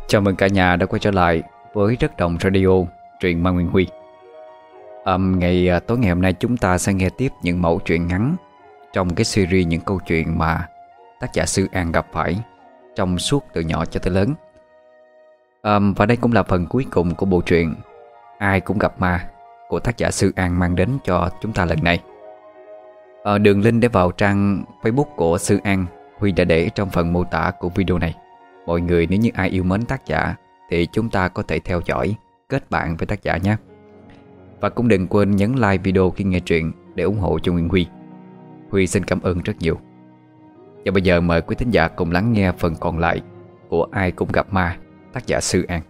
Chào mừng cả nhà đã quay trở lại với Rất Đồng Radio, truyện Ma Nguyên Huy. Tối ngày hôm nay chúng ta sẽ nghe tiếp những mẫu truyện ngắn trong cái series những câu chuyện mà tác giả Sư An gặp phải trong suốt từ nhỏ cho tới lớn. Và đây cũng là phần cuối cùng của bộ truyện Ai Cũng Gặp Ma của tác giả Sư An mang đến cho chúng ta lần này. Đường link để vào trang Facebook của Sư An Huy đã để trong phần mô tả của video này. Mọi người nếu như ai yêu mến tác giả thì chúng ta có thể theo dõi, kết bạn với tác giả nhé. Và cũng đừng quên nhấn like video khi nghe truyện để ủng hộ cho Nguyên Huy. Huy xin cảm ơn rất nhiều. Và bây giờ mời quý thính giả cùng lắng nghe phần còn lại của Ai Cũng Gặp Ma, tác giả Sư An.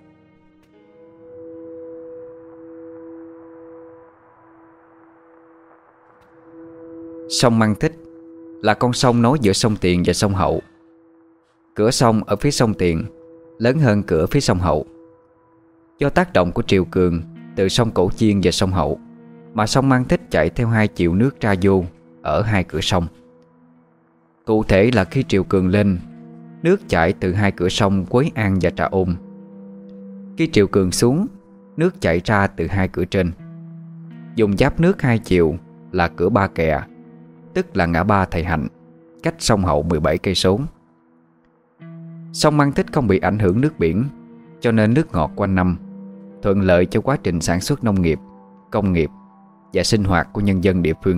Sông Măng Thích là con sông nối giữa sông Tiền và sông Hậu. Cửa sông ở phía sông Tiền lớn hơn cửa phía sông Hậu. Do tác động của triều cường từ sông Cổ Chiên và sông Hậu mà sông Măng Thích chạy theo hai chiều nước ra vô ở hai cửa sông. Cụ thể là khi triều cường lên, nước chảy từ hai cửa sông Quế An và Trà Ôn. Khi triều cường xuống, nước chảy ra từ hai cửa trên. Dùng giáp nước hai chiều là cửa Ba Kè, tức là ngã ba Thầy Hạnh, cách sông Hậu 17 cây số. Sông Măng Thích không bị ảnh hưởng nước biển, cho nên nước ngọt quanh năm, thuận lợi cho quá trình sản xuất nông nghiệp, công nghiệp và sinh hoạt của nhân dân địa phương.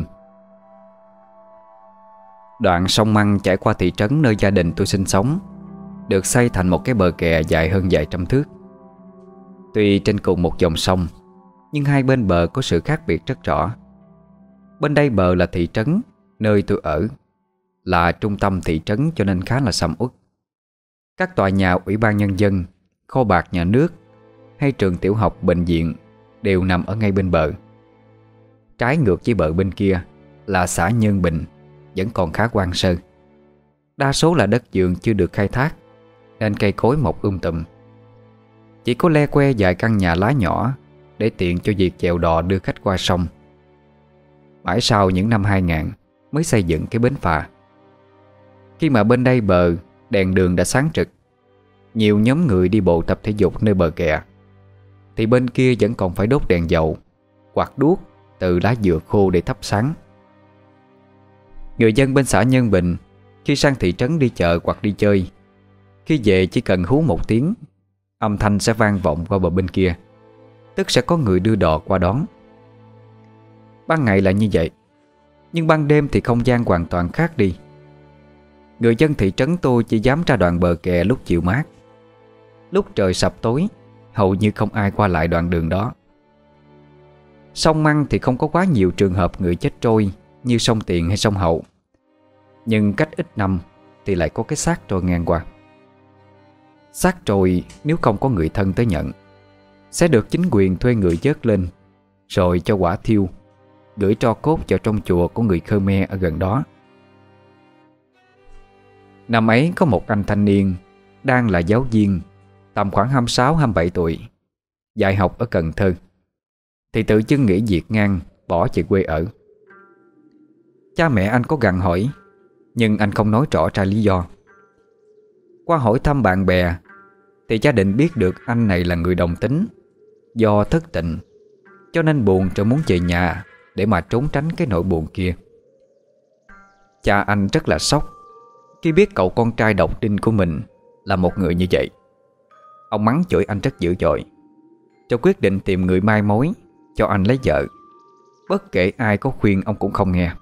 Đoạn sông Măng chảy qua thị trấn nơi gia đình tôi sinh sống được xây thành một cái bờ kè dài hơn vài trăm thước. Tuy trên cùng một dòng sông, nhưng hai bên bờ có sự khác biệt rất rõ. Bên đây bờ là thị trấn nơi tôi ở, là trung tâm thị trấn cho nên khá là sầm uất. Các tòa nhà ủy ban nhân dân, kho bạc nhà nước hay trường tiểu học, bệnh viện đều nằm ở ngay bên bờ. Trái ngược với bờ bên kia là xã Nhân Bình, vẫn còn khá hoang sơ. Đa số là đất vườn chưa được khai thác, nên cây cối mọc tùm. Chỉ có le que vài căn nhà lá nhỏ để tiện cho việc chèo đò đưa khách qua sông. Mãi sau những năm 2000 mới xây dựng cái bến phà. Khi mà bên đây bờ đèn đường đã sáng trực, nhiều nhóm người đi bộ tập thể dục nơi bờ kè, thì bên kia vẫn còn phải đốt đèn dầu, quạt đuốc từ lá dừa khô để thắp sáng. Người dân bên xã Nhân Bình khi sang thị trấn đi chợ hoặc đi chơi, khi về chỉ cần hú một tiếng, âm thanh sẽ vang vọng qua bờ bên kia, tức sẽ có người đưa đò qua đón. Ban ngày là như vậy, nhưng ban đêm thì không gian hoàn toàn khác đi. Người dân thị trấn tôi chỉ dám ra đoạn bờ kè lúc chiều mát. Lúc trời sập tối, hầu như không ai qua lại đoạn đường đó. Sông Măng thì không có quá nhiều trường hợp người chết trôi như sông Tiền hay sông Hậu, nhưng cách ít năm thì lại có cái xác trôi ngang qua. Xác trôi nếu không có người thân tới nhận, sẽ được chính quyền thuê người vớt lên, rồi cho hỏa thiêu, gửi tro cốt vào trong chùa của người Khmer ở gần đó. Năm ấy có một anh thanh niên đang là giáo viên, tầm khoảng 26-27 tuổi, dạy học ở Cần Thơ, thì tự dưng nghỉ việc ngang, bỏ về quê ở. Cha mẹ anh có gặng hỏi, nhưng anh không nói rõ ra lý do. Qua hỏi thăm bạn bè thì gia đình biết được anh này là người đồng tính. Do thất tình cho nên buồn rồi muốn về nhà để mà trốn tránh cái nỗi buồn kia. Cha anh rất là sốc khi biết cậu con trai độc đinh của mình là một người như vậy. Ông mắng chửi anh rất dữ dội, cho quyết định tìm người mai mối cho anh lấy vợ. Bất kể ai có khuyên ông cũng không nghe.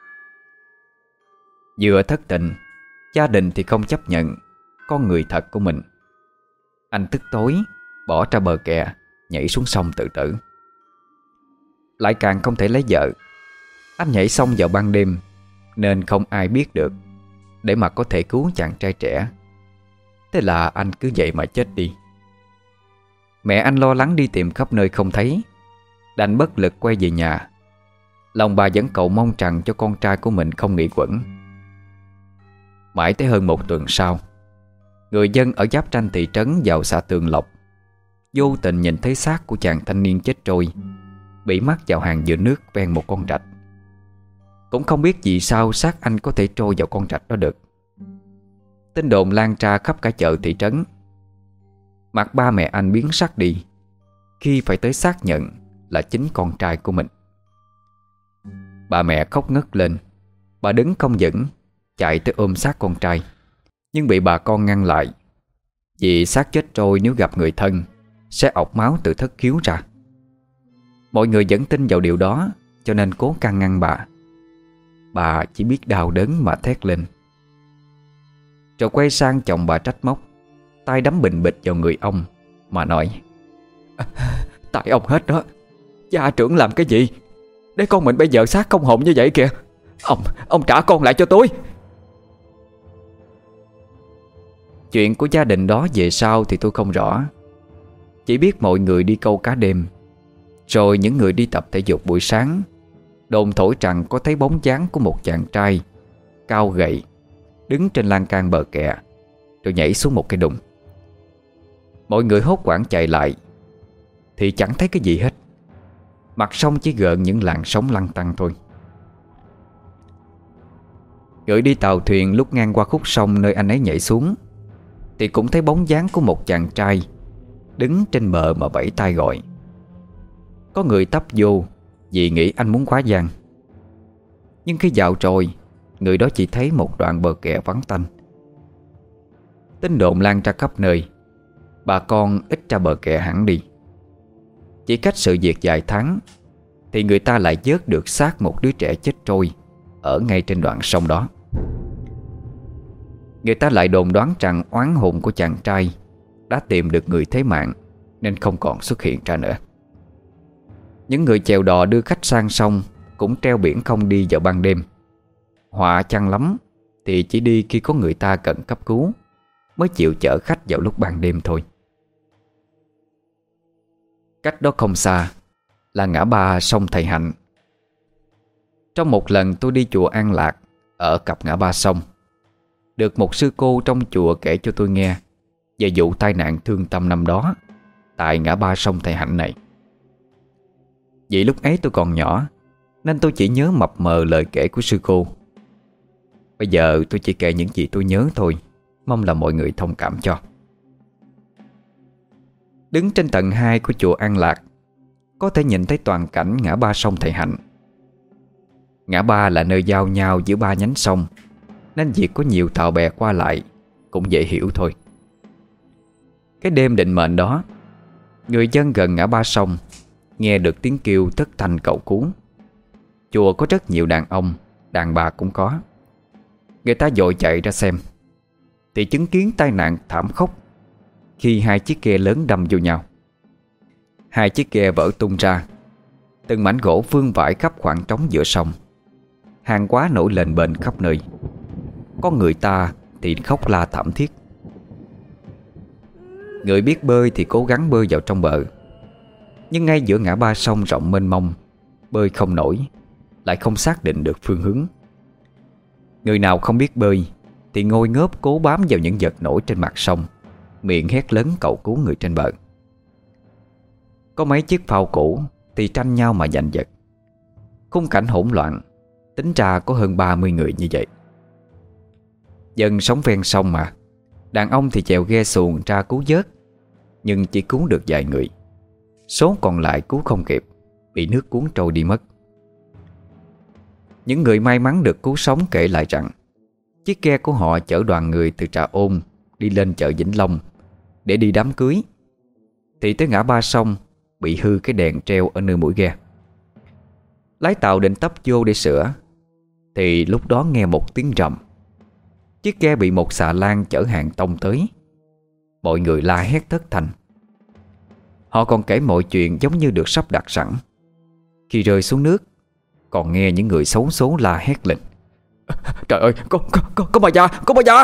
Vừa thất tình, gia đình thì không chấp nhận con người thật của mình. Anh tức tối bỏ ra bờ kè, nhảy xuống sông tự tử. Lại càng không thể lấy vợ. Anh nhảy sông vào ban đêm nên không ai biết được, để mà có thể cứu chàng trai trẻ. Thế là anh cứ vậy mà chết đi. Mẹ anh lo lắng đi tìm khắp nơi không thấy, đành bất lực quay về nhà. Lòng bà vẫn cầu mong rằng cho con trai của mình không nghĩ quẩn. Mãi tới hơn một tuần sau, người dân ở giáp ranh thị trấn vào xã Tường Lộc vô tình nhìn thấy xác của chàng thanh niên chết trôi, bị mắc vào hàng dừa nước ven một con rạch. Cũng không biết vì sao xác anh có thể trôi vào con rạch đó được. Tin đồn lan ra khắp cả chợ thị trấn. Mặt ba mẹ anh biến sắc đi khi phải tới xác nhận là chính con trai của mình. Bà mẹ khóc ngất lên. Bà đứng không vững, chạy tới ôm xác con trai, nhưng bị bà con ngăn lại. Vì xác chết trôi nếu gặp người thân sẽ ọc máu từ thất khiếu ra. Mọi người vẫn tin vào điều đó, cho nên cố can ngăn bà. Bà chỉ biết đau đớn mà thét lên. Rồi quay sang chồng bà trách móc, tay đấm bình bịch vào người ông mà nói: Tại ông hết đó. Gia trưởng làm cái gì để con mình bây giờ xác không hồn như vậy kìa. Ông trả con lại cho tôi. Chuyện của gia đình đó về sau thì tôi không rõ. Chỉ biết mọi người đi câu cá đêm, rồi những người đi tập thể dục buổi sáng đồn thổi rằng có thấy bóng dáng của một chàng trai cao gầy đứng trên lan can bờ kè, rồi nhảy xuống một cái đùng. Mọi người hốt hoảng chạy lại thì chẳng thấy cái gì hết. Mặt sông chỉ gợn những làn sóng lăn tăn thôi. Người đi tàu thuyền lúc ngang qua khúc sông nơi anh ấy nhảy xuống thì cũng thấy bóng dáng của một chàng trai đứng trên bờ mà vẫy tay gọi. Có người tấp vô vì nghĩ anh muốn quá giang. Nhưng khi dạo rồi, người đó chỉ thấy một đoạn bờ kè vắng tanh. Tin đồn lan ra khắp nơi. Bà con ít ra bờ kè hẳn đi. Chỉ cách sự việc vài tháng thì người ta lại vớt được xác một đứa trẻ chết trôi ở ngay trên đoạn sông đó. Người ta lại đồn đoán rằng oán hồn của chàng trai đã tìm được người thế mạng nên không còn xuất hiện ra nữa. Những người chèo đò đưa khách sang sông cũng treo biển không đi vào ban đêm. Họa chăng lắm thì chỉ đi khi có người ta cần cấp cứu mới chịu chở khách vào lúc ban đêm thôi. Cách đó không xa là ngã ba sông Thầy Hạnh. Trong một lần tôi đi chùa An Lạc ở cặp ngã ba sông, được một sư cô trong chùa kể cho tôi nghe về vụ tai nạn thương tâm năm đó tại ngã ba sông Thầy Hạnh này. Vì lúc ấy tôi còn nhỏ nên tôi chỉ nhớ mập mờ lời kể của sư cô. Bây giờ tôi chỉ kể những gì tôi nhớ thôi, mong là mọi người thông cảm cho. Đứng trên tầng 2 của chùa An Lạc, có thể nhìn thấy toàn cảnh ngã ba sông Thầy Hạnh. Ngã ba là nơi giao nhau giữa ba nhánh sông, nên việc có nhiều tàu bè qua lại cũng dễ hiểu thôi. Cái đêm định mệnh đó, người dân gần ngã ba sông nghe được tiếng kêu thất thanh cầu cứu. Chùa có rất nhiều đàn ông, đàn bà cũng có. Người ta vội chạy ra xem thì chứng kiến tai nạn thảm khốc khi hai chiếc ghe lớn đâm vô nhau. Hai chiếc ghe vỡ tung ra, từng mảnh gỗ vương vãi khắp khoảng trống giữa sông. Hàng hóa nổi lên bền khắp nơi. Có người ta thì khóc la thảm thiết. Người biết bơi thì cố gắng bơi vào trong bờ, nhưng ngay giữa ngã ba sông rộng mênh mông, bơi không nổi, lại không xác định được phương hướng. Người nào không biết bơi thì ngồi ngớp cố bám vào những vật nổi trên mặt sông, miệng hét lớn cầu cứu người trên bờ. Có mấy chiếc phao cũ thì tranh nhau mà giành giật. Khung cảnh hỗn loạn, tính ra có hơn 30 người như vậy. Dân sống ven sông mà, đàn ông thì chèo ghe xuồng ra cứu vớt, nhưng chỉ cứu được vài người. Số còn lại cứu không kịp, bị nước cuốn trôi đi mất. Những người may mắn được cứu sống kể lại rằng chiếc ghe của họ chở đoàn người từ Trà Ôn đi lên chợ Vĩnh Long để đi đám cưới, thì tới ngã ba sông bị hư cái đèn treo ở nơi mũi ghe. Lái tàu định tấp vô để sửa thì lúc đó nghe một tiếng rầm. Chiếc ghe bị một xà lan chở hàng tông tới. Mọi người la hét thất thanh. Họ còn kể mọi chuyện giống như được sắp đặt sẵn. Khi rơi xuống nước, còn nghe những người xấu số la hét lên: Trời ơi, có bà già, có bà già!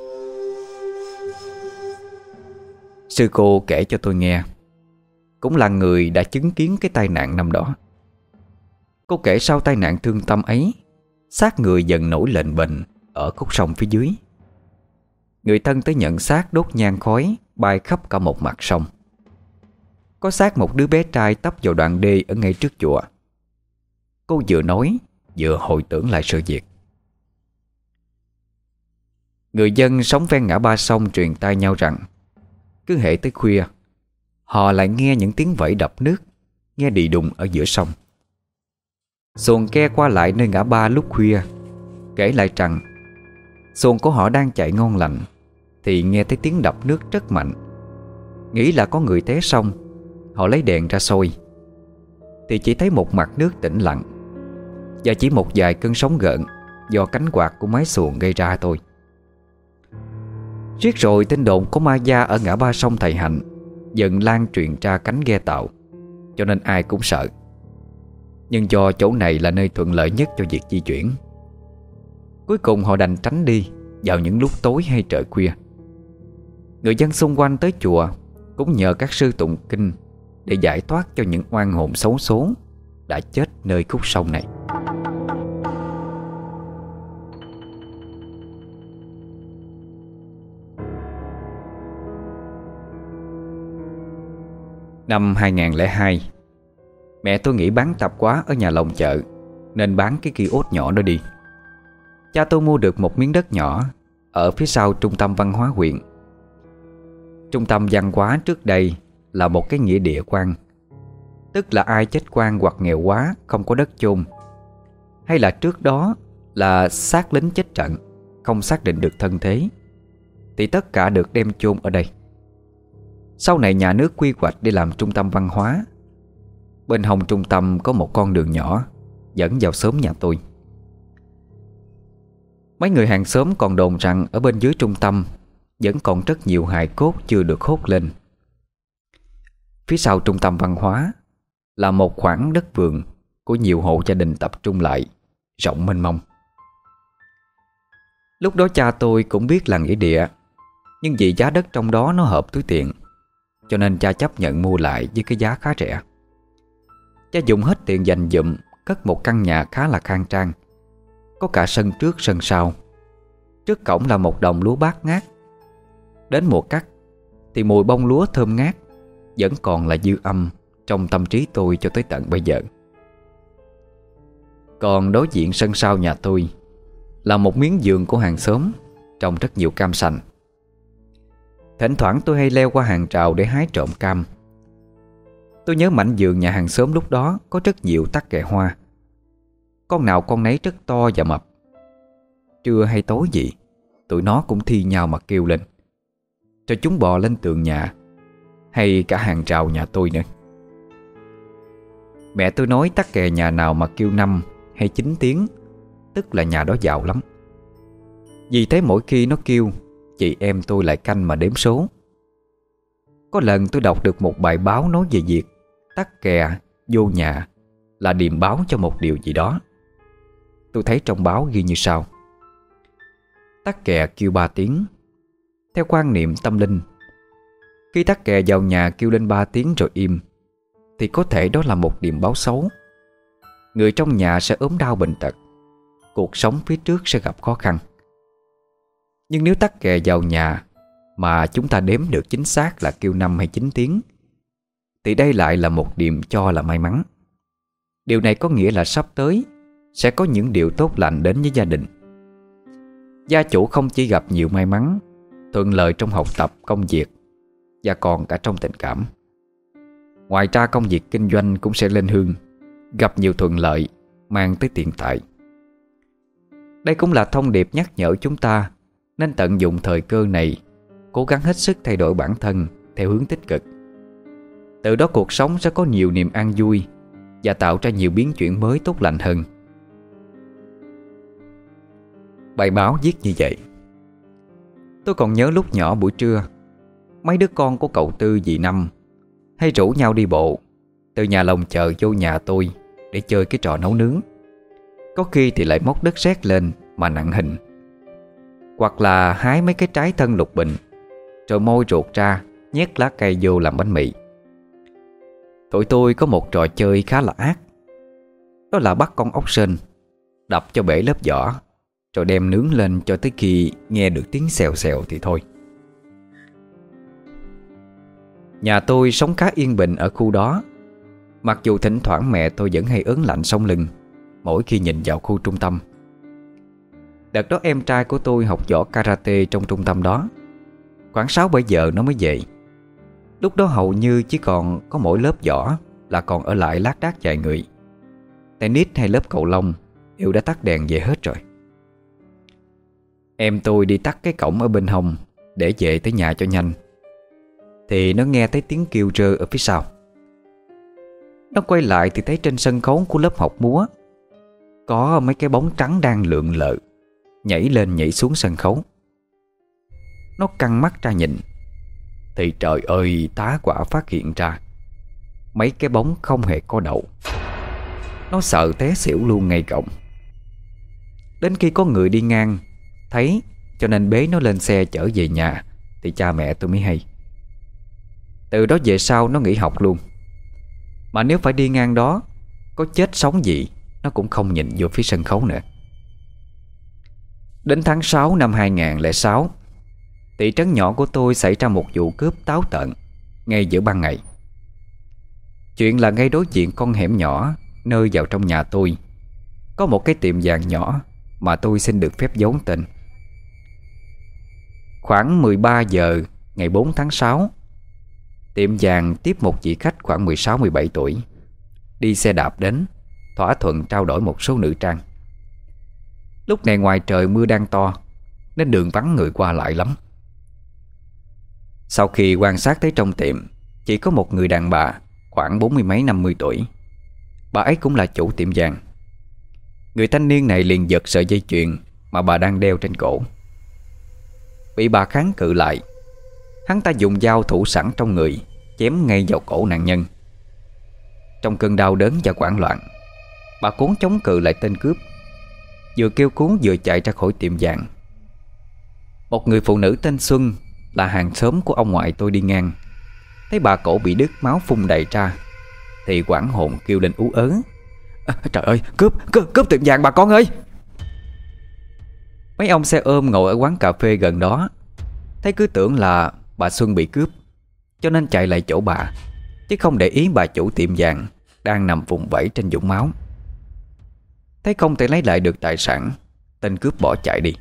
Sư cô kể cho tôi nghe, cũng là người đã chứng kiến cái tai nạn năm đó. Cô kể sau tai nạn thương tâm ấy, xác người dần nổi lềnh bềnh ở khúc sông phía dưới. Người thân tới nhận xác đốt nhang khói bay khắp cả một mặt sông. Có xác một đứa bé trai tấp vào đoạn đê ở ngay trước chùa. Cô vừa nói vừa hồi tưởng lại sự việc. Người dân sống ven ngã ba sông truyền tai nhau rằng cứ hễ tới khuya, họ lại nghe những tiếng vẫy đập nước, nghe đì đùng ở giữa sông. Xuồng ke qua lại nơi ngã ba lúc khuya, kể lại rằng xuồng của họ đang chạy ngon lành thì nghe thấy tiếng đập nước rất mạnh. Nghĩ là có người té sông, họ lấy đèn ra soi thì chỉ thấy một mặt nước tĩnh lặng và chỉ một vài cơn sóng gợn do cánh quạt của mái xuồng gây ra thôi. Riết rồi tin đồn có ma da ở ngã ba sông Thầy Hạnh dần lan truyền ra cánh ghe tàu, cho nên ai cũng sợ. Nhưng do chỗ này là nơi thuận lợi nhất cho việc di chuyển, cuối cùng họ đành tránh đi vào những lúc tối hay trời khuya. Người dân xung quanh tới chùa cũng nhờ các sư tụng kinh để giải thoát cho những oan hồn xấu số đã chết nơi khúc sông này. Năm 2002, mẹ tôi nghỉ bán tạp hóa ở nhà lòng chợ nên bán cái kiosk nhỏ đó đi. Cha tôi mua được một miếng đất nhỏ ở phía sau trung tâm văn hóa huyện. Trung tâm văn hóa trước đây là một cái nghĩa địa quan, tức là ai chết quan hoặc nghèo quá không có đất chôn, hay là trước đó là xác lính chết trận không xác định được thân thế, thì tất cả được đem chôn ở đây. Sau này nhà nước quy hoạch để làm trung tâm văn hóa. Bên hông trung tâm có một con đường nhỏ dẫn vào xóm nhà tôi. Mấy người hàng xóm còn đồn rằng ở bên dưới trung tâm vẫn còn rất nhiều hài cốt chưa được hốt lên. Phía sau trung tâm văn hóa là một khoảng đất vườn của nhiều hộ gia đình tập trung lại, rộng mênh mông. Lúc đó cha tôi cũng biết là nghĩa địa, nhưng vì giá đất trong đó nó hợp túi tiền, cho nên cha chấp nhận mua lại với cái giá khá rẻ. Cha dùng hết tiền dành dụm cất một căn nhà khá là khang trang, có cả sân trước sân sau. Trước cổng là một đồng lúa bát ngát. Đến mùa cắt thì mùi bông lúa thơm ngát vẫn còn là dư âm trong tâm trí tôi cho tới tận bây giờ. Còn đối diện sân sau nhà tôi là một miếng vườn của hàng xóm trồng rất nhiều cam sành. Thỉnh thoảng tôi hay leo qua hàng rào để hái trộm cam. Tôi nhớ mảnh vườn nhà hàng xóm lúc đó có rất nhiều tắc kè hoa, con nào con nấy rất to và mập. Trưa hay tối gì tụi nó cũng thi nhau mà kêu lên, rồi chúng bò lên tường nhà hay cả hàng rào nhà tôi nữa. Mẹ tôi nói tắc kè nhà nào mà kêu 5 hay 9 tiếng tức là nhà đó giàu lắm. Vì thế mỗi khi nó kêu, chị em tôi lại canh mà đếm số. Có lần tôi đọc được một bài báo nói về việc tắc kè vô nhà là điềm báo cho một điều gì đó. Tôi thấy trong báo ghi như sau: tắc kè kêu 3 tiếng. Theo quan niệm tâm linh, khi tắc kè vào nhà kêu lên 3 tiếng rồi im thì có thể đó là một điềm báo xấu. Người trong nhà sẽ ốm đau bệnh tật, cuộc sống phía trước sẽ gặp khó khăn. Nhưng nếu tắc kè vào nhà mà chúng ta đếm được chính xác là kêu 5 hay 9 tiếng thì đây lại là một điềm cho là may mắn. Điều này có nghĩa là sắp tới sẽ có những điều tốt lành đến với gia đình. Gia chủ không chỉ gặp nhiều may mắn, thuận lợi trong học tập, công việc và còn cả trong tình cảm. Ngoài ra công việc kinh doanh cũng sẽ lên hương, gặp nhiều thuận lợi, mang tới tiền tài. Đây cũng là thông điệp nhắc nhở chúng ta nên tận dụng thời cơ này, cố gắng hết sức thay đổi bản thân theo hướng tích cực. Từ đó cuộc sống sẽ có nhiều niềm an vui và tạo ra nhiều biến chuyển mới tốt lành hơn. Bài báo viết như vậy. Tôi còn nhớ lúc nhỏ buổi trưa, mấy đứa con của cậu Tư dì Năm hay rủ nhau đi bộ từ nhà lồng chợ vô nhà tôi để chơi cái trò nấu nướng. Có khi thì lại móc đất sét lên mà nặng hình, hoặc là hái mấy cái trái thân lục bình rồi môi ruột ra nhét lá cây vô làm bánh mì. Tụi tôi có một trò chơi khá là ác, đó là bắt con ốc sên, đập cho bể lớp vỏ, rồi đem nướng lên cho tới khi nghe được tiếng xèo xèo thì thôi. Nhà tôi sống khá yên bình ở khu đó, mặc dù thỉnh thoảng mẹ tôi vẫn hay ớn lạnh sống lưng mỗi khi nhìn vào khu trung tâm. Đợt đó em trai của tôi học võ karate trong trung tâm đó. Khoảng 6-7 giờ nó mới về, Lúc đó hầu như chỉ còn có mỗi lớp võ là còn ở lại lác đác vài người. Tennis hay lớp cầu lông đều đã tắt đèn về hết rồi. Em tôi đi tắt cái cổng ở bên hông để về tới nhà cho nhanh, thì nó nghe thấy tiếng kêu rơ ở phía sau. Nó quay lại thì thấy trên sân khấu của lớp học múa có mấy cái bóng trắng đang lượn lờ, nhảy lên nhảy xuống sân khấu. Nó căng mắt ra nhìn, thì trời ơi, tá quả phát hiện ra mấy cái bóng không hề có đầu. Nó sợ té xỉu luôn ngay cổng. Đến khi có người đi ngang thấy, cho nên bế nó lên xe chở về nhà, thì cha mẹ tôi mới hay. Từ đó về sau nó nghỉ học luôn. Mà nếu phải đi ngang đó, có chết sống gì nó cũng không nhìn vô phía sân khấu nữa. Đến tháng 6 năm 2006, thị trấn nhỏ của tôi xảy ra một vụ cướp táo tợn ngay giữa ban ngày. Chuyện là ngay đối diện con hẻm nhỏ nơi vào trong nhà tôi có một cái tiệm vàng nhỏ mà tôi xin được phép giấu tên. Khoảng 13 giờ ngày 4 tháng 6, tiệm vàng tiếp một vị khách khoảng 16-17 tuổi đi xe đạp đến, thỏa thuận trao đổi một số nữ trang. Lúc này ngoài trời mưa đang to nên đường vắng người qua lại lắm. Sau khi quan sát thấy trong tiệm chỉ có một người đàn bà khoảng 40 mấy 50 tuổi. Bà ấy cũng là chủ tiệm vàng. Người thanh niên này liền giật sợi dây chuyền mà bà đang đeo trên cổ. Bị bà kháng cự lại, hắn ta dùng dao thủ sẵn trong người chém ngay vào cổ nạn nhân. Trong cơn đau đớn và hoảng loạn, bà cố chống cự lại tên cướp, vừa kêu cứu vừa chạy ra khỏi tiệm vàng. Một người phụ nữ tên Xuân là hàng xóm của ông ngoại tôi đi ngang, thấy bà cổ bị đứt, máu phun đầy ra, thì hoảng hồn kêu lên ú ớ: Trời ơi, cướp tiệm vàng bà con ơi! Mấy ông xe ôm ngồi ở quán cà phê gần đó thấy cứ tưởng là bà Xuân bị cướp, cho nên chạy lại chỗ bà, chứ không để ý bà chủ tiệm vàng đang nằm vùng vẫy trên vũng máu. Thấy không thể lấy lại được tài sản, tên cướp bỏ chạy đi.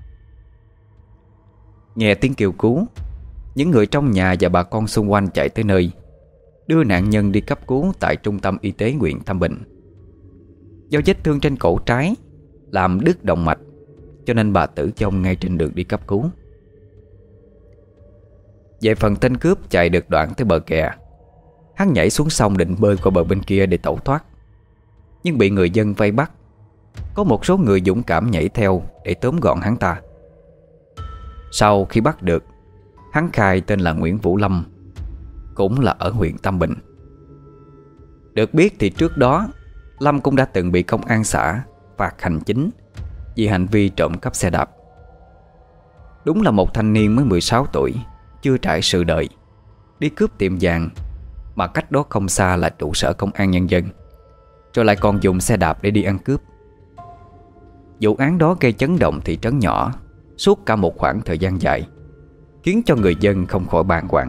Nghe tiếng kêu cứu, những người trong nhà và bà con xung quanh chạy tới nơi, đưa nạn nhân đi cấp cứu tại trung tâm y tế huyện Tam Bình. Do vết thương trên cổ trái làm đứt động mạch, cho nên bà tử vong ngay trên đường đi cấp cứu. Về phần tên cướp chạy được đoạn tới bờ kè, hắn nhảy xuống sông định bơi qua bờ bên kia để tẩu thoát, nhưng bị người dân vây bắt. Có một số người dũng cảm nhảy theo để tóm gọn hắn ta. Sau khi bắt được, hắn khai tên là Nguyễn Vũ Lâm, cũng là ở huyện Tam Bình. Được biết thì trước đó Lâm cũng đã từng bị công an xã phạt hành chính vì hành vi trộm cắp xe đạp. Đúng là một thanh niên mới 16 tuổi, chưa trải sự đời, đi cướp tiệm vàng, mà cách đó không xa là trụ sở công an nhân dân, rồi lại còn dùng xe đạp để đi ăn cướp. Vụ án đó gây chấn động thị trấn nhỏ suốt cả một khoảng thời gian dài, khiến cho người dân không khỏi bàng hoàng.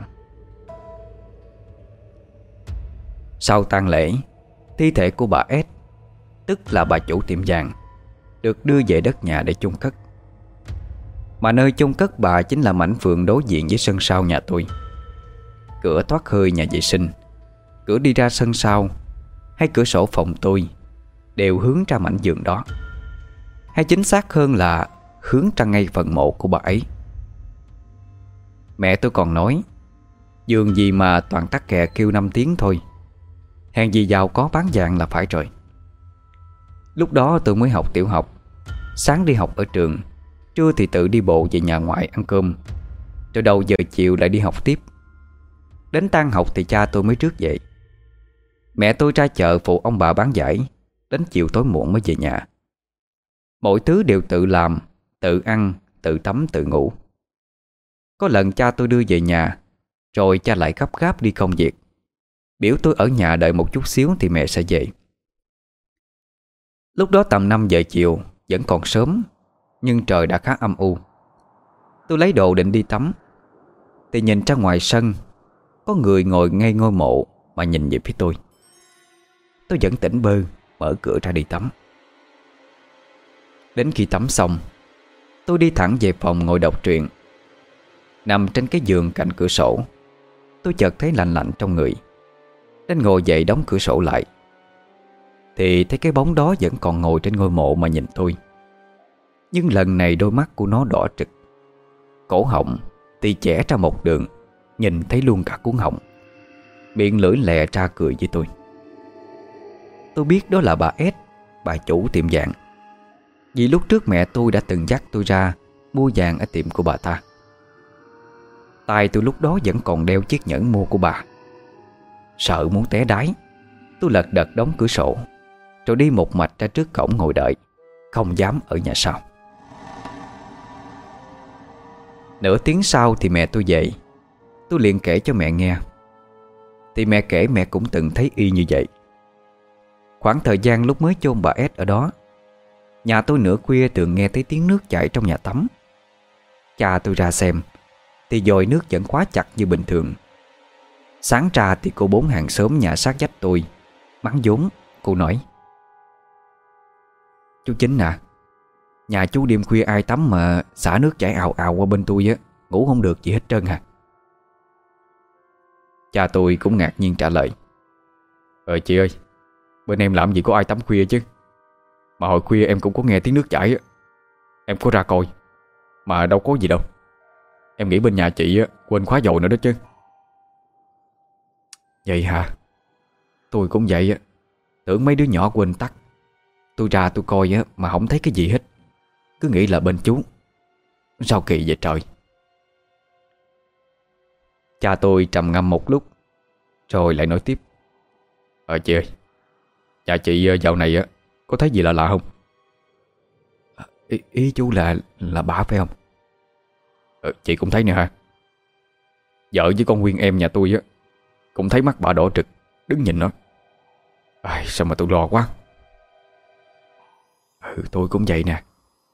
Sau tang lễ, thi thể của bà S, tức là bà chủ tiệm vàng, được đưa về đất nhà để chôn cất. Mà nơi chôn cất bà chính là mảnh vườn đối diện với sân sau nhà tôi. Cửa thoát hơi nhà vệ sinh, cửa đi ra sân sau, hay cửa sổ phòng tôi đều hướng ra mảnh vườn đó, hay chính xác hơn là hướng ra ngay phần mộ của bà ấy. Mẹ tôi còn nói, vườn gì mà toàn tắc kè kêu 5 tiếng thôi, hèn gì giàu có bán vàng là phải rồi. Lúc đó tôi mới học tiểu học, sáng đi học ở trường, trưa thì tự đi bộ về nhà ngoại ăn cơm, rồi đầu giờ chiều lại đi học tiếp. Đến tan học thì cha tôi mới rước dậy. Mẹ tôi ra chợ phụ ông bà bán giải, đến chiều tối muộn mới về nhà. Mọi thứ đều tự làm, tự ăn, tự tắm, tự ngủ. Có lần cha tôi đưa về nhà, rồi cha lại gấp gáp đi công việc, biểu tôi ở nhà đợi một chút xíu thì mẹ sẽ về. Lúc đó tầm 5 giờ chiều, vẫn còn sớm, nhưng trời đã khá âm u. Tôi lấy đồ định đi tắm, thì nhìn ra ngoài sân, có người ngồi ngay ngôi mộ mà nhìn về phía tôi. Tôi vẫn tỉnh bơ, mở cửa ra đi tắm. Đến khi tắm xong, tôi đi thẳng về phòng ngồi đọc truyện. Nằm trên cái giường cạnh cửa sổ, tôi chợt thấy lạnh lạnh trong người, nên ngồi dậy đóng cửa sổ lại. Thì thấy cái bóng đó vẫn còn ngồi trên ngôi mộ mà nhìn tôi. Nhưng lần này đôi mắt của nó đỏ trực, cổ họng thì chẻ ra một đường, nhìn thấy luôn cả cuống họng. Miệng lưỡi lè ra cười với tôi. Tôi biết đó là bà S, bà chủ tiệm vàng. Vì lúc trước mẹ tôi đã từng dắt tôi ra mua vàng ở tiệm của bà ta. Tai tôi lúc đó vẫn còn đeo chiếc nhẫn mua của bà. Sợ muốn té đái, tôi lật đật đóng cửa sổ, rồi đi một mạch ra trước cổng ngồi đợi, không dám ở nhà sau. Nửa tiếng sau thì mẹ tôi về. Tôi liền kể cho mẹ nghe. Thì mẹ kể mẹ cũng từng thấy y như vậy. Khoảng thời gian lúc mới chôn bà S ở đó, nhà tôi nửa khuya thường nghe thấy tiếng nước chảy trong nhà tắm. Cha tôi ra xem thì dòi nước vẫn khóa chặt như bình thường. Sáng ra thì cô bốn hàng xóm nhà sát vách tôi mắng vốn. Cô nói: "Chú Chính à, nhà chú đêm khuya ai tắm mà xả nước chảy ào ào qua bên tôi á, ngủ không được gì hết trơn hả?" Cha tôi cũng ngạc nhiên trả lời: "Chị ơi, bên em làm gì có ai tắm khuya chứ. Mà hồi khuya em cũng có nghe tiếng nước chảy á. Em có ra coi mà đâu có gì đâu. Em nghĩ bên nhà chị á quên khóa dầu nữa đó chứ." "Vậy hả? Tôi cũng vậy á. Tưởng mấy đứa nhỏ quên tắt. Tôi ra tôi coi á mà không thấy cái gì hết. Cứ nghĩ là bên chú. Sao kỳ vậy trời." Cha tôi trầm ngâm một lúc rồi lại nói tiếp: "Chị ơi, nhà chị dạo này á có thấy gì lạ lạ không?" Ý chú là bà phải không?" "Chị cũng thấy nè hả? Vợ với con Nguyên em nhà tôi á cũng thấy mắt bà đỏ trực, đứng nhìn nó. Sao mà tôi lo quá." Tôi cũng vậy nè.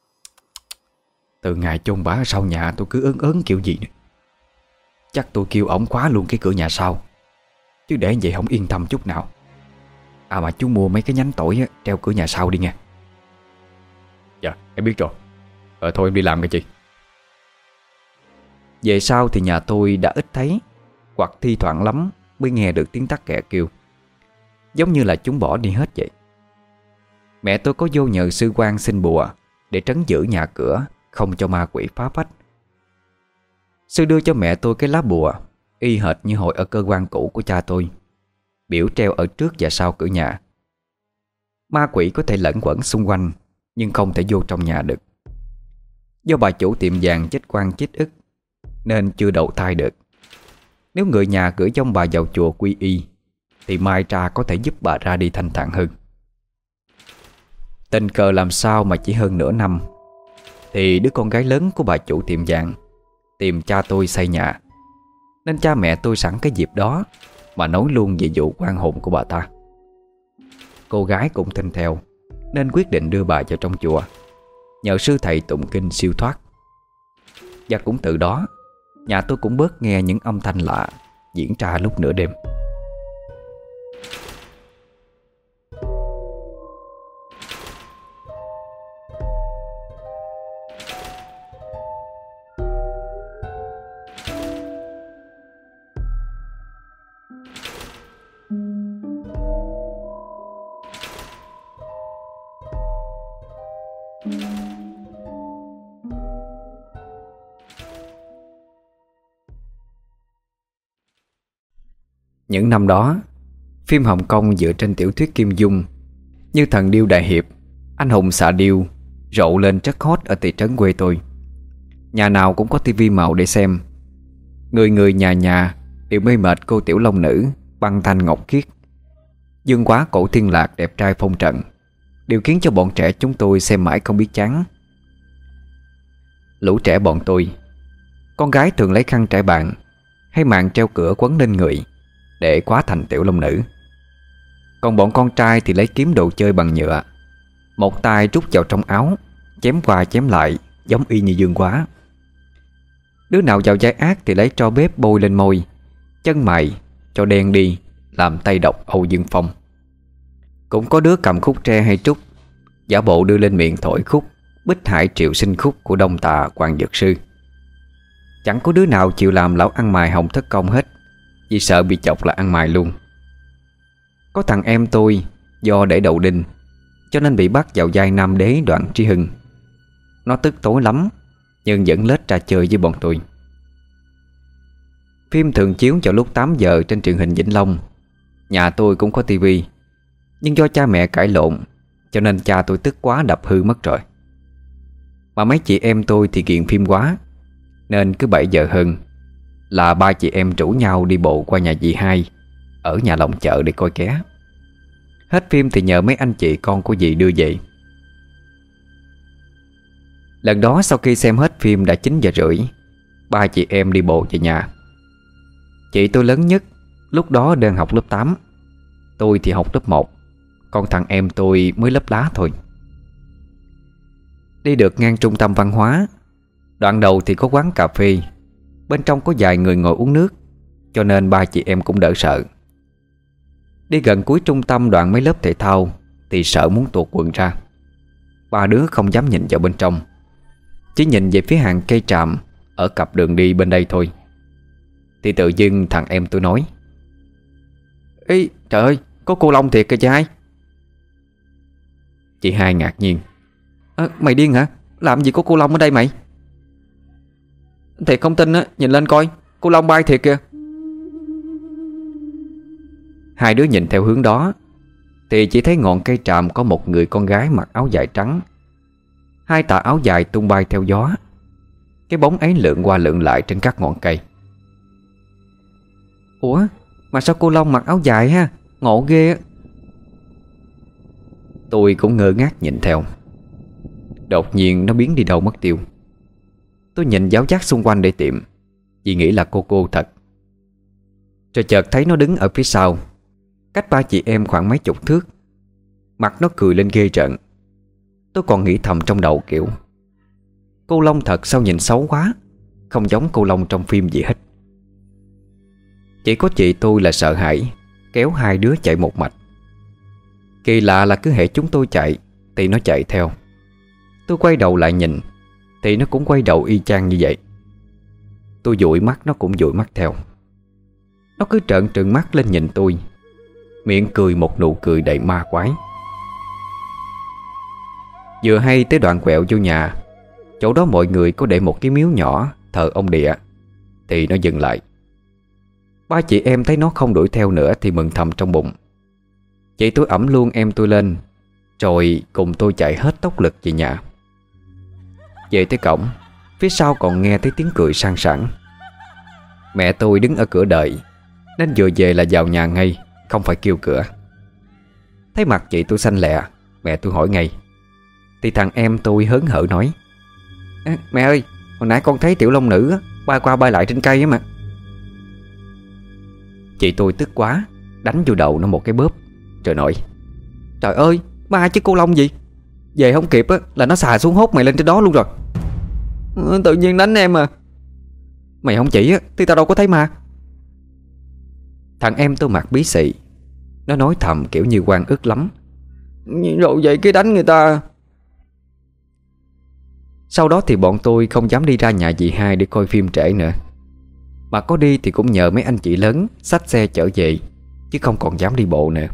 Từ ngày chôn bà ở sau nhà tôi cứ ớn ớn kiểu gì nè. Chắc tôi kêu ổng khóa luôn cái cửa nhà sau, chứ để vậy không yên tâm chút nào. Mà chú mua mấy cái nhánh tỏi á, treo cửa nhà sau đi nha." "Dạ em biết rồi. Thôi em đi làm cái chị." Về sau thì nhà tôi đã ít thấy, hoặc thi thoảng lắm mới nghe được tiếng tắc kè kêu, giống như là chúng bỏ đi hết vậy. Mẹ tôi có vô nhờ sư quan xin bùa để trấn giữ nhà cửa, không cho ma quỷ phá phách. Sư đưa cho mẹ tôi cái lá bùa y hệt như hồi ở cơ quan cũ của cha tôi, biểu treo ở trước và sau cửa nhà. Ma quỷ có thể lẫn quẩn xung quanh, nhưng không thể vô trong nhà được. Do bà chủ tiệm vàng chết quan chết ức nên chưa đầu thai được. Nếu người nhà gửi trong bà vào chùa quy y thì mai ra có thể giúp bà ra đi thanh thản hơn. Tình cờ làm sao mà chỉ hơn nửa năm thì đứa con gái lớn của bà chủ tiệm vàng tìm cha tôi xây nhà, nên cha mẹ tôi sẵn cái dịp đó mà nói luôn về vụ oan hồn của bà ta. Cô gái cũng tin theo nên quyết định đưa bà vào trong chùa, nhờ sư thầy tụng kinh siêu thoát. Và cũng từ đó nhà tôi cũng bớt nghe những âm thanh lạ diễn ra lúc nửa đêm. Những năm đó, phim Hồng Kông dựa trên tiểu thuyết Kim Dung như Thần Điêu Đại Hiệp, Anh Hùng Xạ Điêu rộ lên rất hot ở thị trấn quê tôi. Nhà nào cũng có tivi màu để xem. Người người nhà nhà đều mê mệt cô tiểu long nữ Băng Thanh Ngọc Khiết. Dương Quá Cổ Thiên Lạc đẹp trai phong trần đều khiến cho bọn trẻ chúng tôi xem mãi không biết chán. Lũ trẻ bọn tôi, con gái thường lấy khăn trải bàn hay màn treo cửa quấn lên người để quá thành tiểu long nữ. Còn bọn con trai thì lấy kiếm đồ chơi bằng nhựa, một tay rút vào trong áo, chém qua chém lại giống y như Dương Quá. Đứa nào vào vai ác thì lấy tro bếp bôi lên môi, chân mày cho đen đi làm tay độc Âu Dương Phong. Cũng có đứa cầm khúc tre hay trúc, giả bộ đưa lên miệng thổi khúc Bích Hải Triệu Sinh Khúc của Đông Tà Hoàng Dược Sư. Chẳng có đứa nào chịu làm lão ăn mày Hồng Thất Công hết, vì sợ bị chọc là ăn mày luôn. Có thằng em tôi do để đầu đinh cho nên bị bắt vào vai nam đế Đoạn Trí Hưng. Nó tức tối lắm nhưng vẫn lết ra chơi với bọn tôi. Phim thường chiếu vào lúc 8 giờ trên truyền hình Vĩnh Long. Nhà tôi cũng có tivi, nhưng do cha mẹ cãi lộn cho nên cha tôi tức quá đập hư mất rồi. Mà mấy chị em tôi thì nghiện phim quá, nên cứ 7 giờ hơn là ba chị em rủ nhau đi bộ qua nhà dì hai ở nhà lòng chợ để coi ké. Hết phim thì nhờ mấy anh chị con của dì đưa về. Lần đó sau khi xem hết phim đã 9 giờ rưỡi, ba chị em đi bộ về nhà. Chị tôi lớn nhất lúc đó đang học lớp 8, tôi thì học lớp 1, còn thằng em tôi mới lớp lá thôi. Đi được ngang trung tâm văn hóa, đoạn đầu thì có quán cà phê, bên trong có vài người ngồi uống nước, cho nên ba chị em cũng đỡ sợ. Đi gần cuối trung tâm đoạn mấy lớp thể thao thì sợ muốn tuột quần ra. Ba đứa không dám nhìn vào bên trong, chỉ nhìn về phía hàng cây tràm ở cặp đường đi bên đây thôi. Thì tự dưng thằng em tôi nói: "Ê trời ơi, có cô Long thiệt kìa chị hai." Chị hai ngạc nhiên: "Mày điên hả? Làm gì có cô Long ở đây mày?" "Thiệt không tin á, nhìn lên coi, cô Long bay thiệt kìa." Hai đứa nhìn theo hướng đó thì chỉ thấy ngọn cây tràm có một người con gái mặc áo dài trắng, hai tà áo dài tung bay theo gió. Cái bóng ấy lượn qua lượn lại trên các ngọn cây. "Ủa, mà sao cô Long mặc áo dài ha? Ngộ ghê á." Tôi cũng ngơ ngác nhìn theo. Đột nhiên nó biến đi đâu mất tiêu. Tôi nhìn giáo giác xung quanh để tìm, vì nghĩ là cô thật. Rồi chợt thấy nó đứng ở phía sau, cách ba chị em khoảng mấy chục thước. Mặt nó cười lên ghê rợn. Tôi còn nghĩ thầm trong đầu kiểu: cô Long thật sao nhìn xấu quá, không giống cô Long trong phim gì hết. Chỉ có chị tôi là sợ hãi, kéo hai đứa chạy một mạch. Kỳ lạ là cứ hễ chúng tôi chạy thì nó chạy theo. Tôi quay đầu lại nhìn thì nó cũng quay đầu y chang như vậy. Tôi dụi mắt, nó cũng dụi mắt theo. Nó cứ trợn trừng mắt lên nhìn tôi, miệng cười một nụ cười đầy ma quái. Vừa hay tới đoạn quẹo vô nhà, chỗ đó mọi người có để một cái miếu nhỏ thờ ông địa, thì nó dừng lại. Ba chị em thấy nó không đuổi theo nữa thì mừng thầm trong bụng. Chị tôi ẵm luôn em tôi lên, rồi cùng tôi chạy hết tốc lực về nhà. Về tới cổng, phía sau còn nghe thấy tiếng cười sang sảng. Mẹ tôi đứng ở cửa đợi, nên vừa về là vào nhà ngay, không phải kêu cửa. Thấy mặt chị tôi xanh lẹ, mẹ tôi hỏi ngay. Thì thằng em tôi hớn hở nói: "Mẹ ơi, hồi nãy con thấy tiểu long nữ bay qua bay lại trên cây á mà." Chị tôi tức quá, đánh vô đầu nó một cái bóp, rồi nói: "Trời ơi, ma chứ cô Long gì. Về không kịp á là nó xà xuống hốt mày lên trên đó luôn rồi." "Tự nhiên đánh em à." "Mày không chỉ á thì tao đâu có thấy ma." Thằng em tôi mặt bí xị, nó nói thầm kiểu như oan ức lắm: "Rồi vậy cái đánh người ta." Sau đó thì bọn tôi không dám đi ra nhà dì hai để coi phim trễ nữa. Mà có đi thì cũng nhờ mấy anh chị lớn xách xe chở về, chứ không còn dám đi bộ nữa.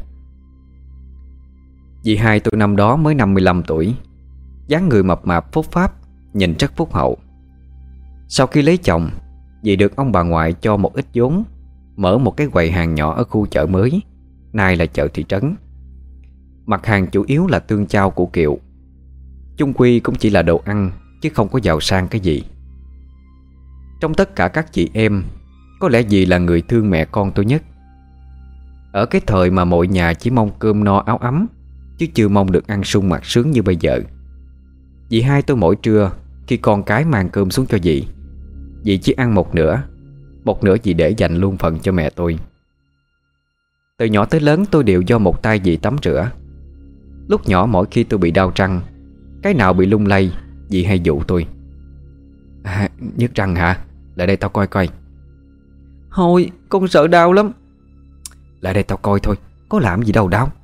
Dì hai tôi năm đó mới 55 tuổi, dáng người mập mạp phúc pháp, nhìn rất phúc hậu. Sau khi lấy chồng, dì được ông bà ngoại cho một ít vốn, mở một cái quầy hàng nhỏ ở khu chợ mới, nay là chợ thị trấn. Mặt hàng chủ yếu là tương chao củ kiệu, chung quy cũng chỉ là đồ ăn chứ không có giàu sang cái gì. Trong tất cả các chị em, có lẽ dì là người thương mẹ con tôi nhất. Ở cái thời mà mọi nhà chỉ mong cơm no áo ấm, chứ chưa mong được ăn sung mặc sướng như bây giờ. Dì hai tôi mỗi trưa khi con cái mang cơm xuống cho dì chỉ ăn một nửa dì để dành luôn phần cho mẹ tôi. Từ nhỏ tới lớn tôi đều do một tay dì tắm rửa. Lúc nhỏ mỗi khi tôi bị đau răng, cái nào bị lung lay, dì hay dụ tôi: "Nhức răng hả? Lại đây tao coi coi." "Thôi con sợ đau lắm." "Lại đây tao coi thôi, có làm gì đâu đau."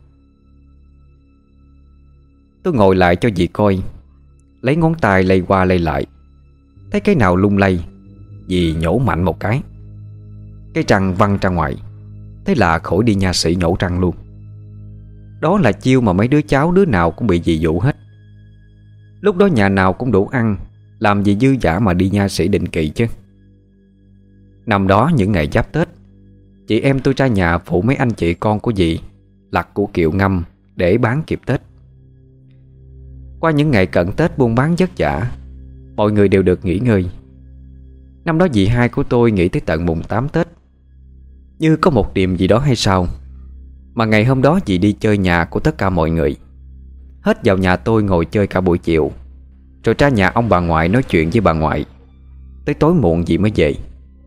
Tôi ngồi lại cho dì coi, lấy ngón tay lay qua lay lại. Thấy cái nào lung lay, dì nhổ mạnh một cái. cái răng văng ra ngoài. Thế là khỏi đi nha sĩ nhổ răng luôn. Đó là chiêu mà mấy đứa cháu đứa nào cũng bị dị dụ hết. Lúc đó nhà nào cũng đủ ăn, làm gì dư dả mà đi nha sĩ định kỳ chứ. Năm đó những ngày giáp Tết, chị em tôi ra nhà phụ mấy anh chị con của dì lặt củ kiệu ngâm để bán kịp Tết. Qua những ngày cận Tết buôn bán vất vả, mọi người đều được nghỉ ngơi. Năm đó dì hai của tôi nghỉ tới tận mùng 8 Tết. Như có một điểm gì đó hay sao mà ngày hôm đó dì đi chơi nhà của tất cả mọi người, hết vào nhà tôi ngồi chơi cả buổi chiều, rồi ra nhà ông bà ngoại nói chuyện với bà ngoại. Tới tối muộn dì mới về.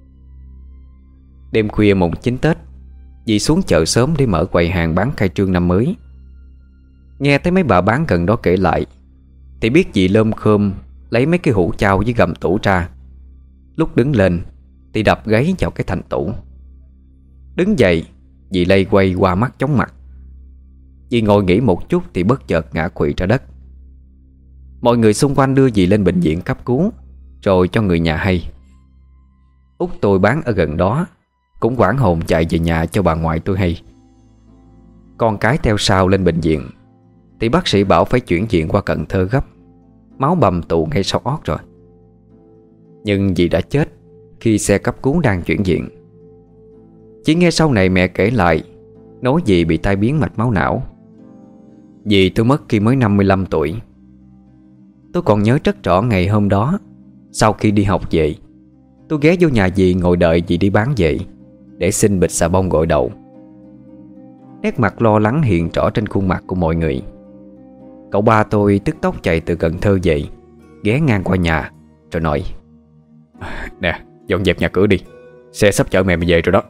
Đêm khuya mùng 9 Tết, dì xuống chợ sớm để mở quầy hàng bán khai trương năm mới. Nghe thấy mấy bà bán gần đó kể lại thì biết dì lơm khơm lấy mấy cái hũ chao với gầm tủ ra. Lúc đứng lên thì đập gáy vào cái thành tủ. Đứng dậy, dì lây quay qua mắt chóng mặt. Dì ngồi nghỉ một chút thì bất chợt ngã quỵ ra đất. Mọi người xung quanh đưa dì lên bệnh viện cấp cứu, rồi cho người nhà hay. Út tôi bán ở gần đó cũng hoảng hồn chạy về nhà cho bà ngoại tôi hay. Con cái theo sau lên bệnh viện thì bác sĩ bảo phải chuyển viện qua Cần Thơ gấp. Máu bầm tụ ngay sau ót rồi. Nhưng dì đã chết khi xe cấp cứu đang chuyển viện. Chỉ nghe sau này mẹ kể lại, nói dì bị tai biến mạch máu não. Dì tôi mất khi mới 55 tuổi. Tôi còn nhớ rất rõ ngày hôm đó. Sau khi đi học về, tôi ghé vô nhà dì ngồi đợi dì đi bán về để xin bịch xà bông gội đầu. Nét mặt lo lắng hiện rõ trên khuôn mặt của mọi người. Cậu ba tôi tức tốc chạy từ Cần Thơ về, ghé ngang qua nhà rồi nói: "Nè, dọn dẹp nhà cửa đi, xe sắp chở mẹ về rồi đó."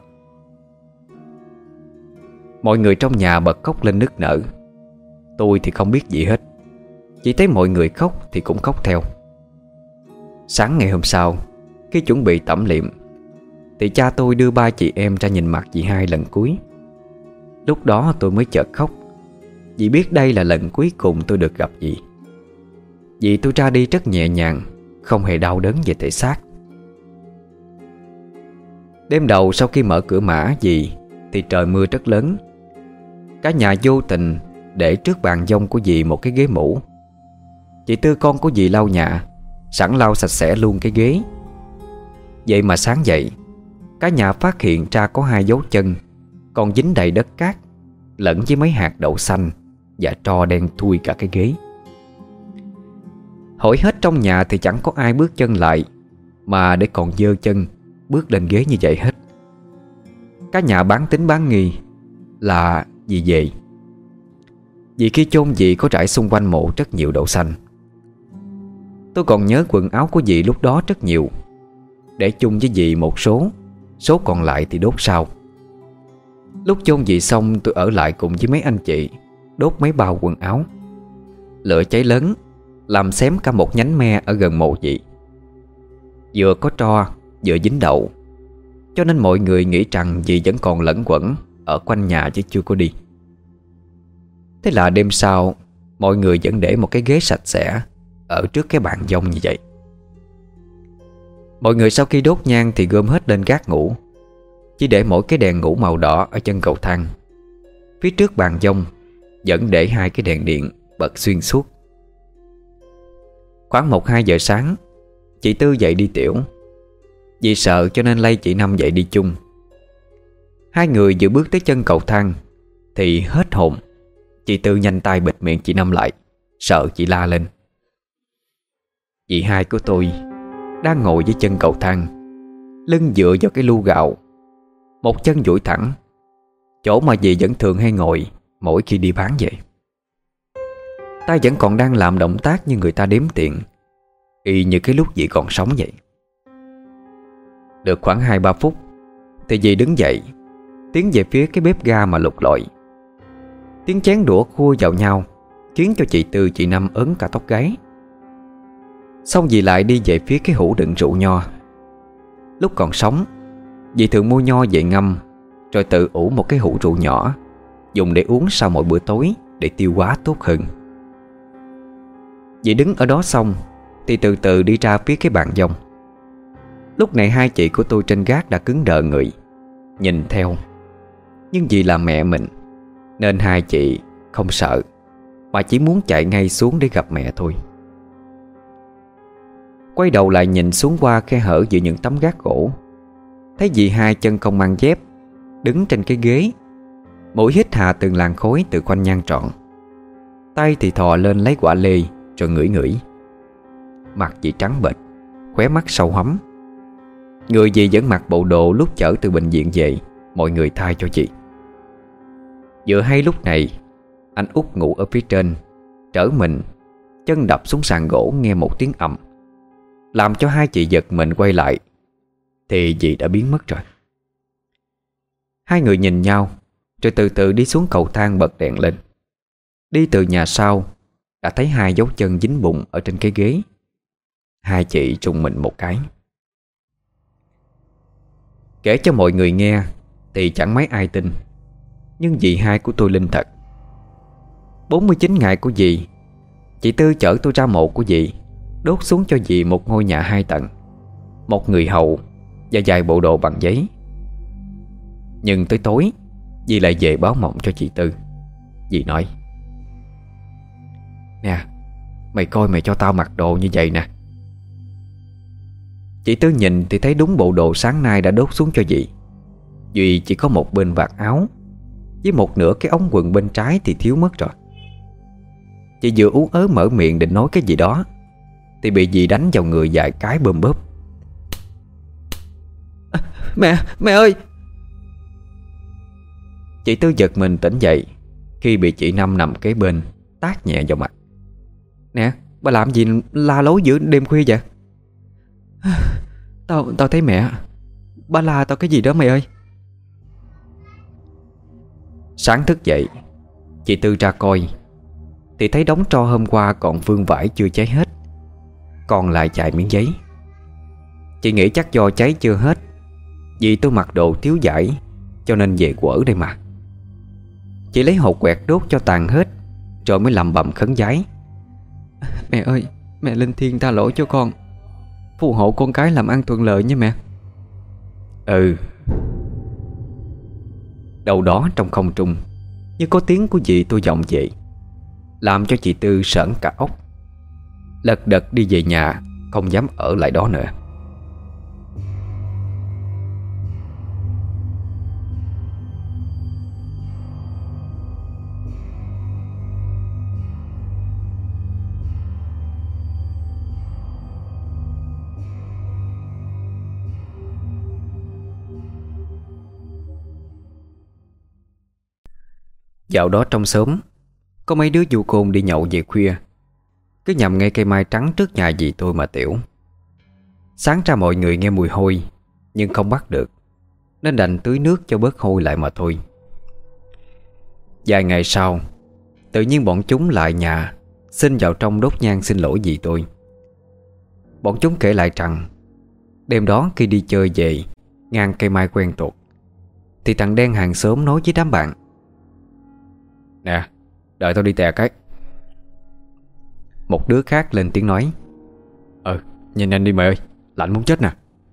Mọi người trong nhà bật khóc lên nức nở. Tôi thì không biết gì hết, chỉ thấy mọi người khóc thì cũng khóc theo. Sáng ngày hôm sau, khi chuẩn bị tẩm liệm thì cha tôi đưa ba chị em ra nhìn mặt dì hai lần cuối. Lúc đó tôi mới chợt khóc, vì biết đây là lần cuối cùng tôi được gặp dì. Dì tôi ra đi rất nhẹ nhàng, không hề đau đớn về thể xác. Đêm đầu sau khi mở cửa mã dì thì trời mưa rất lớn. Cả nhà vô tình để trước bàn dông của dì một cái ghế mũ. Chị Tư con của dì lau nhà, sẵn lau sạch sẽ luôn cái ghế. Vậy mà sáng dậy, cả nhà phát hiện ra có 2 dấu chân còn dính đầy đất cát, lẫn với mấy hạt đậu xanh và tro đen thui cả cái ghế. Hỏi hết trong nhà thì chẳng có ai bước chân lại, mà để còn dơ chân bước lên ghế như vậy hết. Cả nhà bán tín bán nghi là dì về. Vì khi chôn dì có trải xung quanh mộ rất nhiều đậu xanh. Tôi còn nhớ quần áo của dì lúc đó rất nhiều, để chung với dì một số, số còn lại thì đốt sau. Lúc chôn dì xong tôi ở lại cùng với mấy anh chị đốt mấy bao quần áo. Lửa cháy lớn làm xém cả một nhánh me ở gần mộ dì. Vừa có tro vừa dính đậu, cho nên mọi người nghĩ rằng dì vẫn còn lẫn quẩn ở quanh nhà chứ chưa có đi. Thế là đêm sau, mọi người vẫn để một cái ghế sạch sẽ ở trước cái bàn dông như vậy. Mọi người sau khi đốt nhang thì gom hết lên gác ngủ, chỉ để mỗi cái đèn ngủ màu đỏ ở chân cầu thang. Phía trước bàn dông vẫn để 2 cái đèn điện bật xuyên suốt. Khoảng 1-2 giờ sáng, chị Tư dậy đi tiểu. Vì sợ cho nên lay chị Năm dậy đi chung. 2 người vừa bước tới chân cầu thang thì hết hồn. Chị Tư nhanh tay bịt miệng chị Năm lại, sợ chị la lên. Chị hai của tôi đang ngồi dưới chân cầu thang, lưng dựa vào cái lu gạo, một chân duỗi thẳng, chỗ mà dì vẫn thường hay ngồi mỗi khi đi bán về. Tay vẫn còn đang làm động tác như người ta đếm tiền, y như cái lúc dì còn sống vậy. Được khoảng 2-3 phút thì dì đứng dậy, tiến về phía cái bếp ga mà lục lọi. Tiếng chén đũa khua vào nhau khiến cho chị Tư chị Năm ớn cả tóc gáy. Xong dì lại đi về phía cái hũ đựng rượu nho. Lúc còn sống, dì thường mua nho về ngâm, rồi tự ủ một cái hũ rượu nhỏ, dùng để uống sau mỗi bữa tối để tiêu hóa tốt hơn. Dì đứng ở đó xong thì từ từ đi ra phía cái bàn dông. Lúc này 2 chị của tôi trên gác đã cứng đờ người, nhìn theo. Nhưng vì là mẹ mình nên hai chị không sợ, mà chỉ muốn chạy ngay xuống để gặp mẹ thôi. Quay đầu lại nhìn xuống qua khe hở giữa những tấm gác gỗ, thấy dì hai chân không mang dép đứng trên cái ghế, mũi hít hà từng làn khói từ quanh nhang trọn, tay thì thò lên lấy quả lê rồi ngửi ngửi. Mặt dì trắng bệch, khóe mắt sâu hắm. Người dì vẫn mặc bộ đồ lúc chở từ bệnh viện về, mọi người thay cho chị. Vừa hay lúc này anh Út ngủ ở phía trên trở mình, chân đập xuống sàn gỗ nghe một tiếng ầm, làm cho hai chị giật mình quay lại thì dì đã biến mất rồi. Hai người nhìn nhau rồi từ từ đi xuống cầu thang bật đèn lên. Đi từ nhà sau đã thấy hai dấu chân dính bùn ở trên cái ghế. Hai chị trùng mình một cái. Kể cho mọi người nghe thì chẳng mấy ai tin, nhưng dì hai của tôi linh thật. 49 ngày của dì, chị Tư chở tôi ra mộ của dì, đốt xuống cho dì một ngôi nhà 2 tầng, một người hầu và vài bộ đồ bằng giấy. Nhưng tới tối dì lại về báo mộng cho chị Tư. Dì nói: "Nè, mày coi mày cho tao mặc đồ như vậy nè." Chị Tư nhìn thì thấy đúng bộ đồ sáng nay đã đốt xuống cho dì. Duy chỉ có một bên vạt áo với một nửa cái ống quần bên trái thì thiếu mất rồi. Chị vừa ú ớ mở miệng định nói cái gì đó thì bị dì đánh vào người vài cái bơm bóp. Mẹ ơi!" Chị Tư giật mình tỉnh dậy khi bị chị Năm nằm kế bên tát nhẹ vào mặt. "Nè, bà làm gì la lối giữa đêm khuya vậy?" Tao thấy mẹ. Bà la tao cái gì đó mày ơi." Sáng thức dậy, chị Tư ra coi thì thấy đống tro hôm qua còn vương vãi chưa cháy hết, còn lại chài miếng giấy. Chị nghĩ chắc do cháy chưa hết, vì tôi mặc đồ thiếu vải cho nên về quở đây mà. Chị lấy hột quẹt đốt cho tàn hết rồi mới lầm bầm khấn vái: "Mẹ ơi, mẹ linh thiêng tha lỗi cho con, phù hộ con cái làm ăn thuận lợi nha mẹ." Ừ. Đâu đó trong không trung như có tiếng của dì tôi vọng về, làm cho chị Tư sởn cả óc, lật đật đi về nhà, không dám ở lại đó nữa. Dạo đó trong xóm có mấy đứa du côn đi nhậu về khuya, cứ nhằm ngay cây mai trắng trước nhà dì tôi mà tiểu. Sáng ra mọi người nghe mùi hôi nhưng không bắt được, nên đành tưới nước cho bớt hôi lại mà thôi. Vài ngày sau, tự nhiên bọn chúng lại nhà xin vào trong đốt nhang xin lỗi dì tôi. Bọn chúng kể lại rằng đêm đó khi đi chơi về ngang cây mai quen thuộc thì thằng đen hàng xóm nói với đám bạn: "Nè, đợi tao đi tè cái." Một đứa khác lên tiếng nói: Nhanh nhanh đi mày ơi, lạnh muốn chết nè."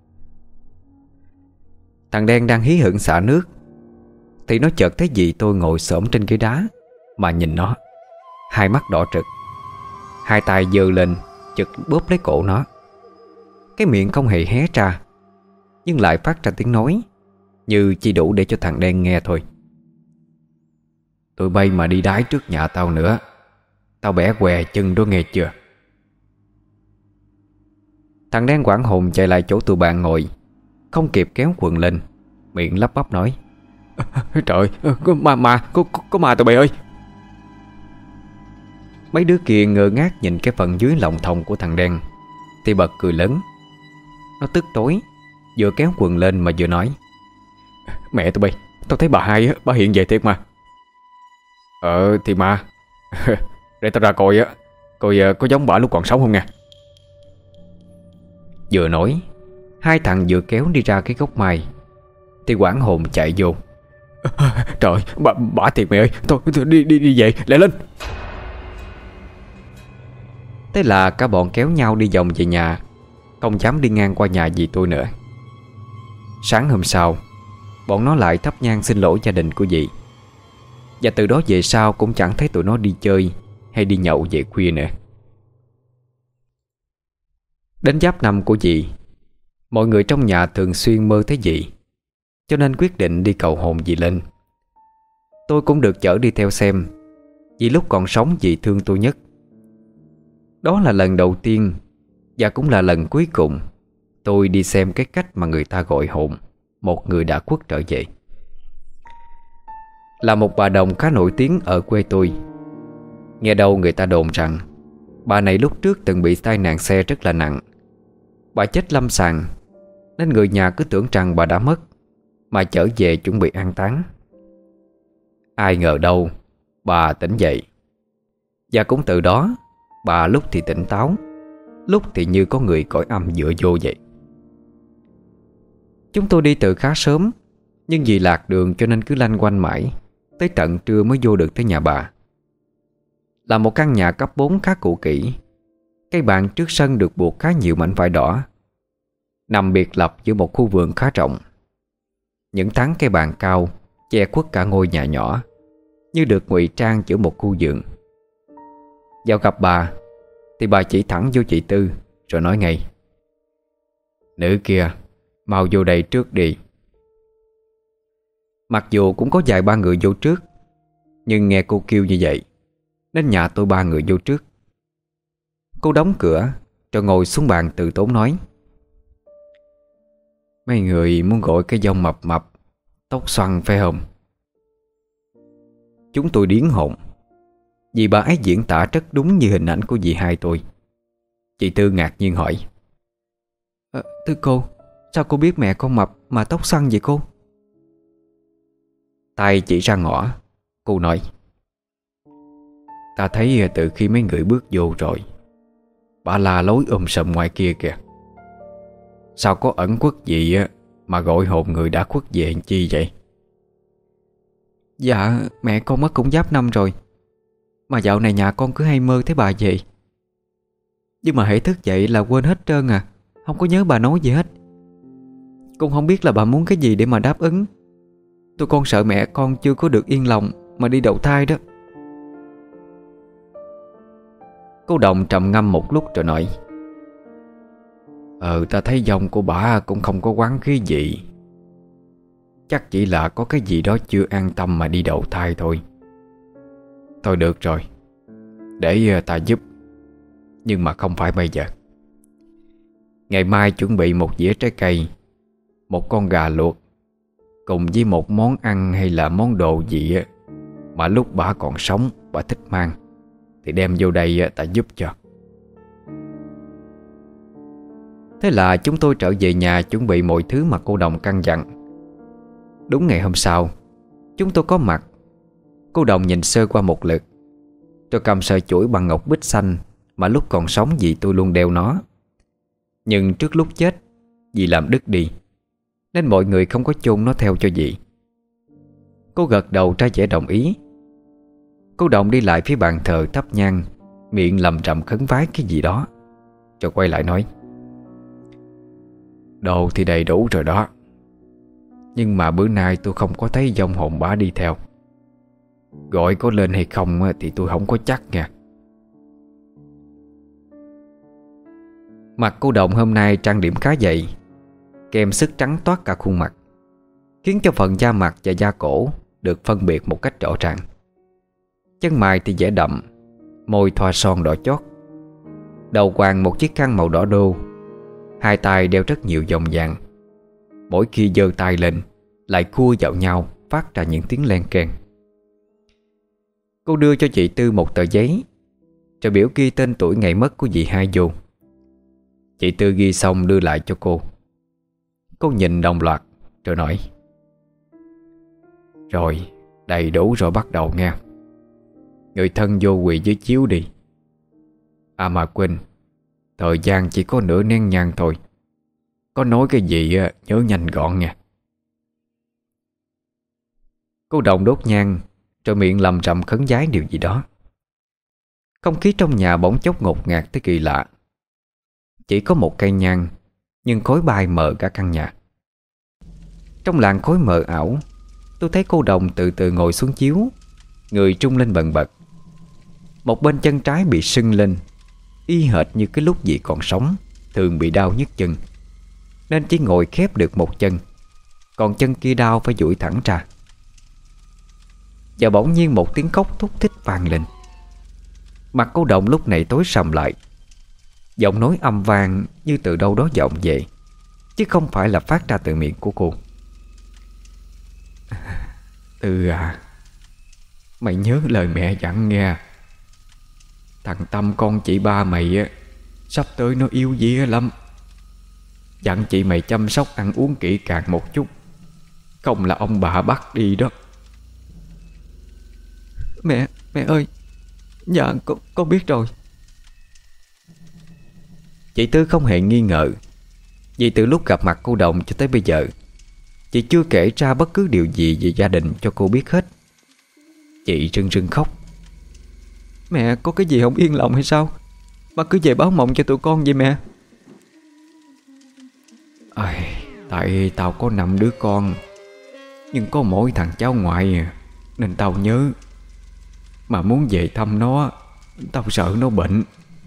Thằng đen đang hí hửng xả nước thì nó chợt thấy dì tôi ngồi xổm trên ghế đá mà nhìn nó, hai mắt đỏ trực, hai tay giơ lên chực bóp lấy cổ nó. Cái miệng không hề hé ra, nhưng lại phát ra tiếng nói như chỉ đủ để cho thằng đen nghe thôi: "Tụi bay mà đi đái trước nhà tao nữa, tao bẻ què chân đó nghe chưa?" Thằng đen hoảng hồn chạy lại chỗ tụi bạn ngồi, không kịp kéo quần lên, miệng lắp bắp nói: "Trời, có ma tụi bay ơi!" Mấy đứa kia ngơ ngác nhìn cái phần dưới lòng thòng của thằng đen thì bật cười lớn. Nó tức tối, vừa kéo quần lên mà vừa nói: "Mẹ tụi bay, tao thấy bà hai á, bà hiện về thiệt mà." Thì mà để tao ra coi á, coi có giống bà lúc còn sống không nha." Vừa nói, hai thằng vừa kéo đi ra cái gốc mai thì hoảng hồn chạy vô: "Trời, bà thiệt mày ơi, thôi đi về, lại lên." Thế là cả bọn kéo nhau đi vòng về nhà, không dám đi ngang qua nhà dì tôi nữa. Sáng hôm sau, bọn nó lại thắp nhang xin lỗi gia đình của dì. Và từ đó về sau cũng chẳng thấy tụi nó đi chơi hay đi nhậu về khuya nữa. Đến giáp năm của dì, mọi người trong nhà thường xuyên mơ thấy dì, cho nên quyết định đi cầu hồn dì lên. Tôi cũng được chở đi theo xem, vì lúc còn sống dì thương tôi nhất. Đó là lần đầu tiên và cũng là lần cuối cùng tôi đi xem cái cách mà người ta gọi hồn một người đã khuất trở về. Là một bà đồng khá nổi tiếng ở quê tôi. Nghe đâu người ta đồn rằng bà này lúc trước từng bị tai nạn xe rất là nặng. Bà chết lâm sàng, nên người nhà cứ tưởng rằng bà đã mất, mà chở về chuẩn bị an táng. Ai ngờ đâu bà tỉnh dậy. Và cũng từ đó bà lúc thì tỉnh táo, lúc thì như có người cõi âm dựa vô vậy. Chúng tôi đi từ khá sớm, nhưng vì lạc đường cho nên cứ lanh quanh mãi, tới tận trưa mới vô được tới nhà bà. Là một căn nhà cấp 4 khá cũ kỹ. Cây bàn trước sân được buộc khá nhiều mảnh vải đỏ, nằm biệt lập giữa một khu vườn khá rộng. Những tán cây bàn cao che khuất cả ngôi nhà nhỏ, như được ngụy trang giữa một khu vườn. Vào gặp bà thì bà chỉ thẳng vô chị Tư rồi nói ngay: "Nữ kia, mau vô đây trước đi." Mặc dù cũng có vài ba người vô trước, nhưng nghe cô kêu như vậy nên nhà tôi ba người vô trước. Cô đóng cửa rồi ngồi xuống bàn từ tốn nói: "Mấy người muốn gọi cái dông mập mập, tóc xoăn phải không?" Chúng tôi điếng hồn, vì bà ấy diễn tả rất đúng như hình ảnh của dì hai tôi. Chị Tư ngạc nhiên hỏi: Thưa cô, sao cô biết mẹ con mập mà tóc xoăn vậy cô?" Tay chỉ ra ngõ, cô nói: "Ta thấy từ khi mấy người bước vô rồi, bà la lối sầm ngoài kia kìa. Sao có ẩn khuất gì mà gọi hồn người đã khuất về làm chi vậy?" "Dạ, mẹ con mất cũng giáp năm rồi, mà dạo này nhà con cứ hay mơ thấy bà vậy. Nhưng mà hễ thức dậy là quên hết trơn à, không có nhớ bà nói gì hết. Con không biết là bà muốn cái gì để mà đáp ứng. Tụi con sợ mẹ con chưa có được yên lòng mà đi đậu thai đó." Cô Đồng trầm ngâm một lúc rồi nói: Ta thấy dòng của bà cũng không có quán khí gì. Chắc chỉ là có cái gì đó chưa an tâm mà đi đậu thai thôi. Thôi được rồi, để ta giúp. Nhưng mà không phải bây giờ. Ngày mai chuẩn bị một dĩa trái cây, một con gà luộc, cùng với một món ăn hay là món đồ gì mà lúc bà còn sống bà thích mang, thì đem vô đây ta giúp cho. Thế là chúng tôi trở về nhà chuẩn bị mọi thứ mà cô Đồng căn dặn. Đúng ngày hôm sau, chúng tôi có mặt. Cô Đồng nhìn sơ qua một lượt, rồi cầm sợi chuỗi bằng ngọc bích xanh mà lúc còn sống dì tôi luôn đeo nó. Nhưng trước lúc chết, dì làm đứt đi, nên mọi người không có chôn nó theo cho dì. Cô gật đầu ra vẻ đồng ý. Cô Đồng đi lại phía bàn thờ thắp nhang, miệng lầm rầm khấn vái cái gì đó, rồi quay lại nói: "Đồ thì đầy đủ rồi đó, nhưng mà bữa nay tôi không có thấy vong hồn bả đi theo. Gọi có lên hay không thì tôi không có chắc nha." Mặt cô Đồng hôm nay trang điểm khá dậy, kem sức trắng toát cả khuôn mặt, khiến cho phần da mặt và da cổ được phân biệt một cách rõ ràng. Chân mày thì vẻ đậm, môi thoa son đỏ chót, đầu quàng một chiếc khăn màu đỏ đô, hai tay đeo rất nhiều vòng vàng. Mỗi khi giơ tay lên lại cua vào nhau, phát ra những tiếng len keng. Cô đưa cho chị Tư một tờ giấy, rồi biểu ghi tên tuổi ngày mất của dì hai vô. Chị Tư ghi xong đưa lại cho cô. Cô nhìn đồng loạt rồi nói: "Rồi, đầy đủ rồi, bắt đầu nghe. Người thân vô quỳ dưới chiếu đi. À mà quên, thời gian chỉ có nửa nén nhang thôi. Có nói cái gì nhớ nhanh gọn nha." Cô Đồng đốt nhang, rồi miệng lầm rầm khấn vái điều gì đó. Không khí trong nhà bỗng chốc ngột ngạt tới kỳ lạ. Chỉ có một cây nhang, nhưng khói bay mờ cả căn nhà. Trong làn khói mờ ảo, tôi thấy cô đồng từ từ ngồi xuống chiếu, người trung lên bần bật. Một bên chân trái bị sưng lên, y hệt như cái lúc dì còn sống thường bị đau nhức chân, nên chỉ ngồi khép được một chân, còn chân kia đau phải duỗi thẳng ra. Và bỗng nhiên một tiếng khóc thúc thích vang lên. Mặt cô đồng lúc này tối sầm lại. Giọng nói âm vang như từ đâu đó vọng về, chứ không phải là phát ra từ miệng của cô. Tư à, mày nhớ lời mẹ dặn nghe. Thằng Tâm con chị ba mày á, sắp tới nó yếu dĩa lắm. Dặn chị mày chăm sóc ăn uống kỹ càng một chút, không là ông bà bắt đi đó. Mẹ ơi. Dạ con biết rồi. Chị Tư không hề nghi ngờ, vì từ lúc gặp mặt cô Đồng cho tới bây giờ, chị chưa kể ra bất cứ điều gì về gia đình cho cô biết hết. Chị rưng rưng khóc. Mẹ có cái gì không yên lòng hay sao mà cứ về báo mộng cho tụi con vậy mẹ? Tại tao có 5 đứa con, nhưng có mỗi thằng cháu ngoại nên tao nhớ. Mà muốn về thăm nó, tao sợ nó bệnh.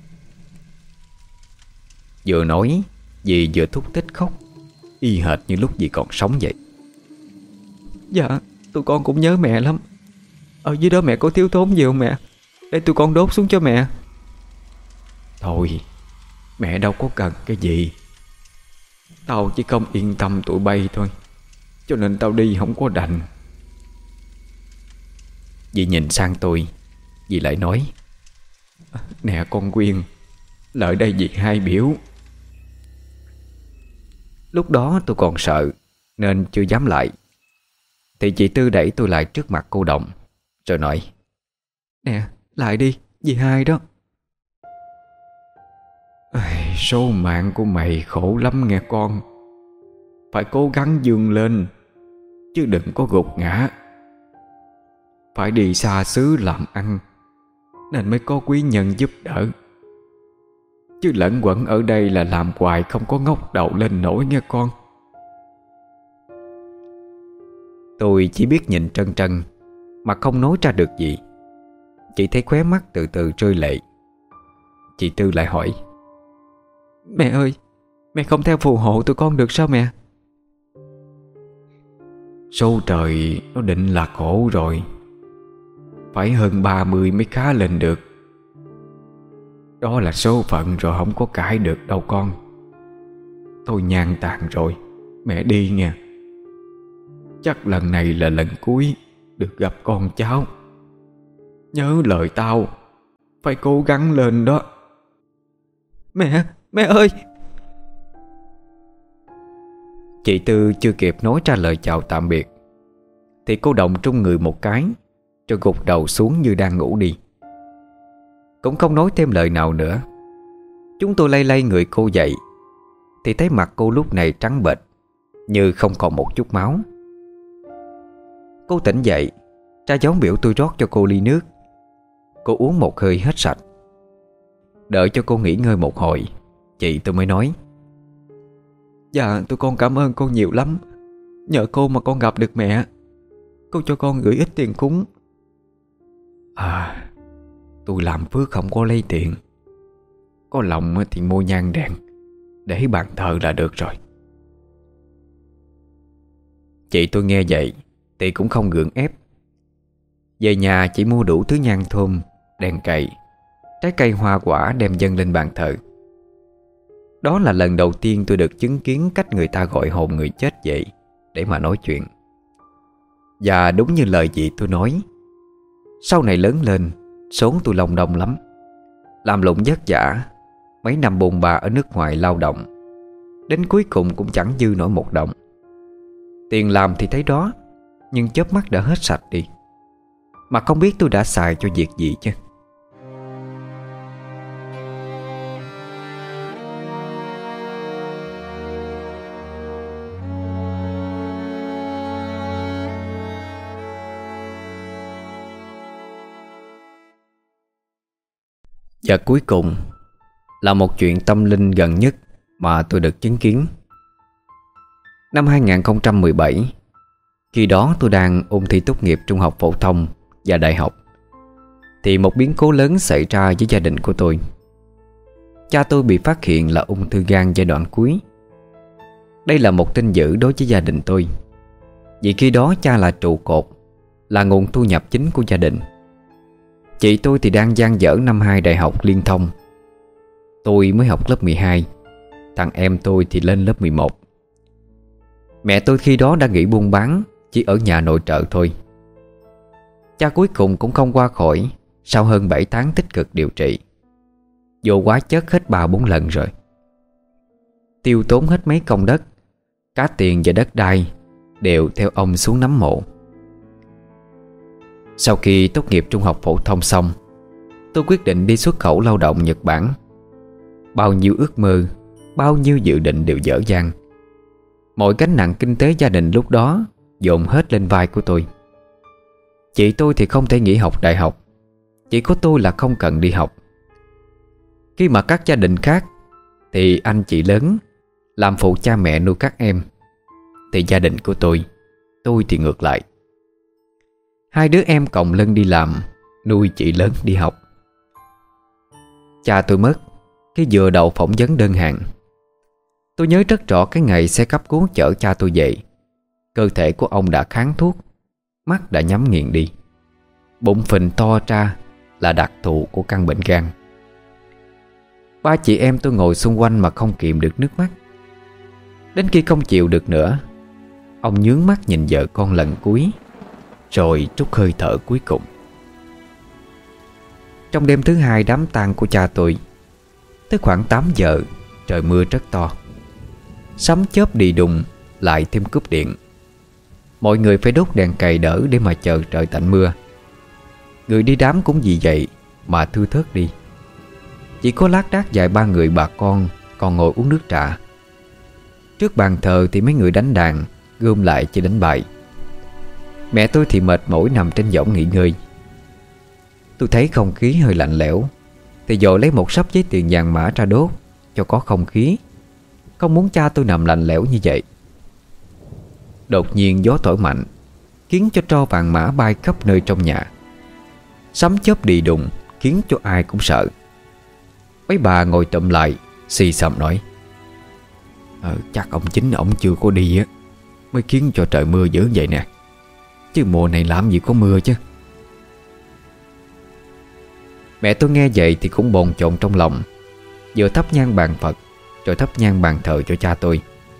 Vừa nói dì vừa thúc thích khóc, y hệt như lúc dì còn sống vậy. Dạ tụi con cũng nhớ mẹ lắm. Ở dưới đó mẹ có thiếu thốn gì không mẹ, để tụi con đốt xuống cho mẹ? Thôi, mẹ đâu có cần cái gì. Tao chỉ không yên tâm tụi bay thôi, cho nên tao đi không có đành. Dì nhìn sang tôi, dì lại nói: Nè con Quyên, lại đây dì hai biểu. Lúc đó tôi còn sợ nên chưa dám lại, thì chị Tư đẩy tôi lại trước mặt cô Đồng, rồi nói: Nè lại đi, dì hai đó. Số mạng của mày khổ lắm nghe con. Phải cố gắng vươn lên, chứ đừng có gục ngã. Phải đi xa xứ làm ăn, nên mới có quý nhân giúp đỡ. Chứ lẫn quẩn ở đây là làm hoài không có ngóc đầu lên nổi nghe con. Tôi chỉ biết nhìn trân trân mà không nói ra được gì. Chị thấy khóe mắt từ từ rơi lệ. Chị Tư lại hỏi: Mẹ ơi, mẹ không theo phù hộ tụi con được sao mẹ? Số trời nó định là khổ rồi. Phải hơn 30 mới khá lên được. Đó là số phận rồi, không có cãi được đâu con. Thôi nhan tàn rồi, mẹ đi nha. Chắc lần này là lần cuối được gặp con cháu. Nhớ lời tao, phải cố gắng lên đó. Mẹ ơi. Chị Tư chưa kịp nói ra lời chào tạm biệt thì cô động trung người một cái, rồi gục đầu xuống như đang ngủ đi. Cũng không nói thêm lời nào nữa. Chúng tôi lay lay người cô dậy thì thấy mặt cô lúc này trắng bệch, như không còn một chút máu. Cô tỉnh dậy, ra dấu biểu tôi rót cho cô ly nước. Cô uống một hơi hết sạch. Đợi cho cô nghỉ ngơi một hồi, chị tôi mới nói: Dạ tụi con cảm ơn cô nhiều lắm. Nhờ cô mà con gặp được mẹ. Cô cho con gửi ít tiền cúng. Tôi làm phước không có lấy tiền. Có lòng thì mua nhang đèn để bàn thờ là được rồi. Chị tôi nghe vậy thì cũng không gượng ép. Về nhà chị mua đủ thứ nhang thơm, đèn cầy, trái cây hoa quả đem dâng lên bàn thờ. Đó là lần đầu tiên tôi được chứng kiến cách người ta gọi hồn người chết dậy để mà nói chuyện. Và đúng như lời chị tôi nói, sau này lớn lên, số tôi lông đông lắm. Làm lụng vất vả, mấy năm bôn ba ở nước ngoài lao động, đến cuối cùng cũng chẳng dư nổi một đồng. Tiền làm thì thấy đó, nhưng chớp mắt đã hết sạch đi. Mà không biết tôi đã xài cho việc gì chứ. Và cuối cùng là một chuyện tâm linh gần nhất mà tôi được chứng kiến. Năm 2017, khi đó tôi đang ôn thi tốt nghiệp trung học phổ thông và đại học, thì một biến cố lớn xảy ra với gia đình của tôi. Cha tôi bị phát hiện là ung thư gan giai đoạn cuối. Đây là một tin dữ đối với gia đình tôi, vì khi đó cha là trụ cột, là nguồn thu nhập chính của gia đình. Chị tôi thì đang dang dở năm 2 đại học liên thông. Tôi mới học lớp 12, thằng em tôi thì lên lớp 11. Mẹ tôi khi đó đã nghỉ buôn bán, chỉ ở nhà nội trợ thôi. Cha cuối cùng cũng không qua khỏi sau hơn 7 tháng tích cực điều trị. Vô hóa chất hết 3-4 lần rồi, tiêu tốn hết mấy công đất, cả tiền và đất đai đều theo ông xuống nắm mộ. Sau khi tốt nghiệp trung học phổ thông xong, tôi quyết định đi xuất khẩu lao động Nhật Bản. Bao nhiêu ước mơ, bao nhiêu dự định đều dở dang. Mọi gánh nặng kinh tế gia đình lúc đó dồn hết lên vai của tôi. Chị tôi thì không thể nghỉ học đại học, chỉ có tôi là không cần đi học. Khi mà các gia đình khác thì anh chị lớn làm phụ cha mẹ nuôi các em, thì gia đình của tôi thì ngược lại. 2 đứa em còng lưng đi làm, nuôi chị lớn đi học. Cha tôi mất khi vừa đầu phỏng vấn đơn hàng. Tôi nhớ rất rõ cái ngày xe cấp cứu chở cha tôi về. Cơ thể của ông đã kháng thuốc, mắt đã nhắm nghiền đi, bụng phình to ra là đặc thù của căn bệnh gan. 3 chị em tôi ngồi xung quanh mà không kiềm được nước mắt. Đến khi không chịu được nữa, ông nhướng mắt nhìn vợ con lần cuối, rồi trút hơi thở cuối cùng. Trong đêm thứ 2 đám tang của cha tôi, tới khoảng 8 giờ, trời mưa rất to, sấm chớp đi đùng, lại thêm cúp điện. Mọi người phải đốt đèn cày đỡ để mà chờ trời tạnh mưa. Người đi đám cũng vì vậy mà thưa thớt đi. Chỉ có lác đác vài ba người bà con còn ngồi uống nước trà. Trước bàn thờ thì mấy người đánh đàn gom lại chỉ đánh bài. Mẹ tôi thì mệt mỏi nằm trên võng nghỉ ngơi. Tôi thấy không khí hơi lạnh lẽo thì dội lấy một sấp giấy tiền vàng mã ra đốt cho có không khí, không muốn cha tôi nằm lạnh lẽo như vậy. Đột nhiên gió thổi mạnh, khiến cho tro vàng mã bay khắp nơi trong nhà. Sấm chớp đi đùng khiến cho ai cũng sợ. Mấy bà ngồi tụm lại xì xầm nói: chắc ông chính ông chưa có đi á, mới khiến cho trời mưa dữ vậy nè. Chứ mùa này làm gì có mưa chứ. Mẹ tôi nghe vậy thì cũng bồn chồn trong lòng, vừa thắp nhang bàn Phật rồi thắp nhang bàn thờ cho cha tôi.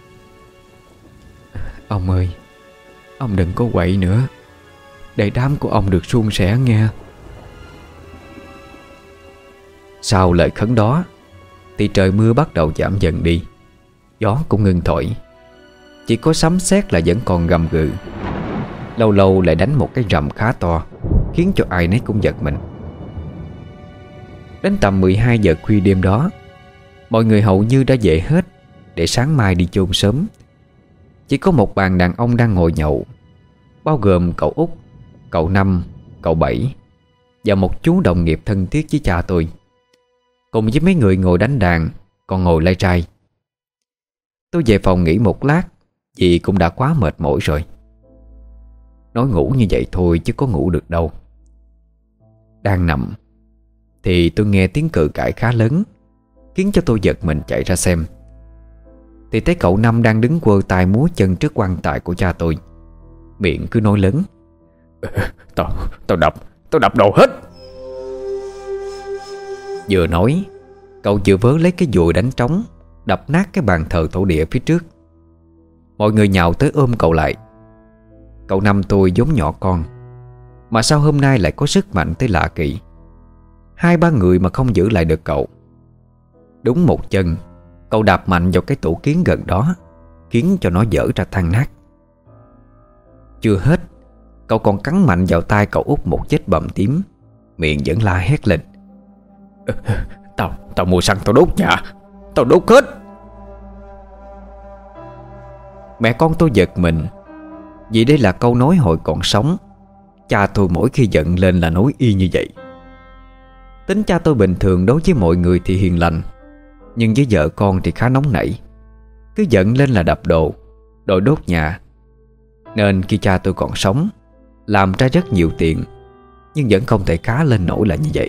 Ông ơi, ông đừng có quậy nữa, để đám của ông được suôn sẻ nghe. Sau lời khấn đó thì trời mưa bắt đầu giảm dần đi, gió cũng ngưng thổi. Chỉ có sấm sét là vẫn còn gầm gừ, lâu lâu lại đánh một cái rầm khá to, khiến cho ai nấy cũng giật mình. Đến tầm 12 giờ khuya đêm đó, mọi người hầu như đã về hết để sáng mai đi chôn sớm. Chỉ có một bàn đàn ông đang ngồi nhậu, bao gồm cậu Út, cậu Năm, cậu Bảy và một chú đồng nghiệp thân thiết với cha tôi, cùng với mấy người ngồi đánh đàn còn ngồi lay trai. Tôi về phòng nghỉ một lát vì cũng đã quá mệt mỏi rồi. Nói ngủ như vậy thôi chứ có ngủ được đâu. Đang nằm thì tôi nghe tiếng cự cãi khá lớn, khiến cho tôi giật mình chạy ra xem. Thì thấy cậu Năm đang đứng quơ tay múa chân trước quan tài của cha tôi, miệng cứ nói lớn: Tao đập đầu hết. Vừa nói, cậu vừa vớ lấy cái dùi đánh trống, đập nát cái bàn thờ tổ địa phía trước. Mọi người nhào tới ôm cậu lại. Cậu Năm tôi vốn nhỏ con, mà sao hôm nay lại có sức mạnh tới lạ kỳ. 2-3 người mà không giữ lại được cậu. Đúng một chân, cậu đạp mạnh vào cái tủ kiến gần đó, khiến cho nó vỡ ra tan nát. Chưa hết, cậu còn cắn mạnh vào tay cậu Út một vết bầm tím, miệng vẫn la hét lên: Tao mua xăng tao đốt nhà, tao đốt hết. Mẹ con tôi giật mình, vì đây là câu nói hồi còn sống. Cha tôi mỗi khi giận lên là nói y như vậy. Tính cha tôi bình thường đối với mọi người thì hiền lành, nhưng với vợ con thì khá nóng nảy, cứ giận lên là đập đồ. đội đốt nhà, nên khi cha tôi còn sống làm ra rất nhiều tiền, nhưng vẫn không thể cá lên nổi là như vậy.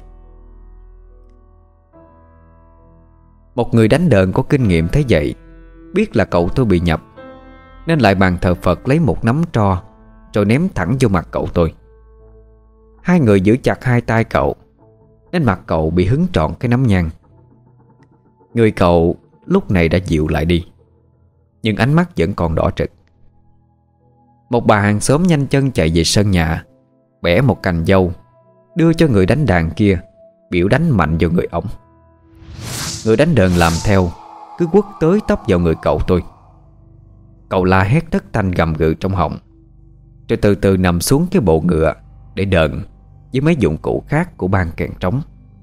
Một người đánh đờn có kinh nghiệm thấy vậy, biết là cậu tôi bị nhập, nên lại bàn thờ Phật lấy một nắm tro rồi ném thẳng vô mặt cậu tôi. Hai người giữ chặt hai tay cậu, nên mặt cậu bị hứng trọn cái nắm nhang. Người cậu lúc này đã dịu lại đi, nhưng ánh mắt vẫn còn đỏ rực. Một bà hàng xóm nhanh chân chạy về sân nhà, bẻ một cành dâu đưa cho người đánh đàn kia, biểu đánh mạnh vào người ổng. Người đánh đờn làm theo, cứ quất tới tấp vào người cậu tôi. Cậu la hét thất thanh gầm gừ trong họng, rồi từ từ nằm xuống cái bộ ngựa để đờn với mấy dụng cụ khác của ban kèn trống.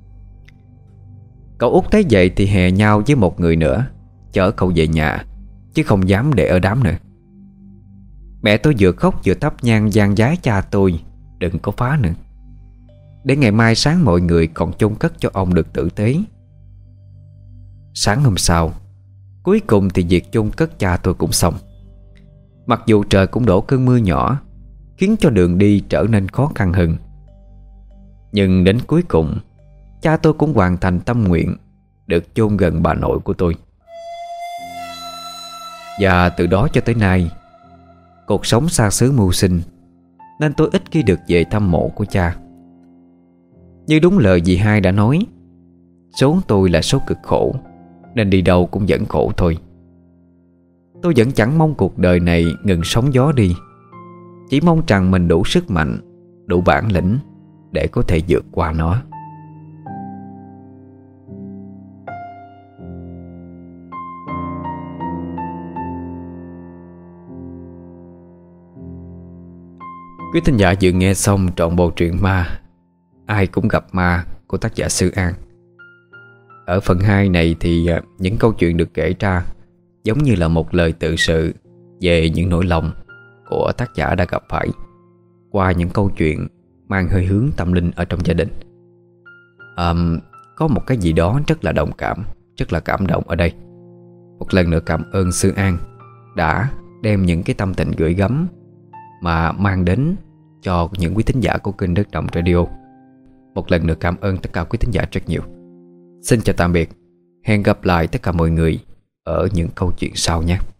Cậu út thấy vậy thì hè nhau với một người nữa, chở cậu về nhà, chứ không dám để ở đám nữa. Mẹ tôi vừa khóc vừa thắp nhang van vái cha tôi đừng có phá nữa, để ngày mai sáng mọi người còn chôn cất cho ông được tử tế. Sáng hôm sau, cuối cùng thì việc chôn cất cha tôi cũng xong. Mặc dù trời cũng đổ cơn mưa nhỏ, khiến cho đường đi trở nên khó khăn hơn, nhưng đến cuối cùng cha tôi cũng hoàn thành tâm nguyện được chôn gần bà nội của tôi. Và từ đó cho tới nay, cuộc sống xa xứ mưu sinh, nên tôi ít khi được về thăm mộ của cha. Như đúng lời dì hai đã nói, số tôi là số cực khổ, nên đi đâu cũng vẫn khổ thôi. Tôi vẫn chẳng mong cuộc đời này ngừng sóng gió đi, chỉ mong rằng mình đủ sức mạnh, đủ bản lĩnh để có thể vượt qua nó. Quý thính giả vừa nghe xong trọn bộ truyện ma Ai Cũng Gặp Ma của tác giả Sư An. Ở phần 2 này thì những câu chuyện được kể ra giống như là một lời tự sự về những nỗi lòng của tác giả đã gặp phải qua những câu chuyện mang hơi hướng tâm linh ở trong gia đình. Có một cái gì đó rất là đồng cảm, rất là cảm động ở đây. Một lần nữa cảm ơn Sư An đã đem những cái tâm tình gửi gắm mà mang đến cho những quý thính giả của kênh Đất Động Radio. Một lần nữa cảm ơn tất cả quý thính giả rất nhiều. Xin chào tạm biệt. Hẹn gặp lại tất cả mọi người ở những câu chuyện sau nhé.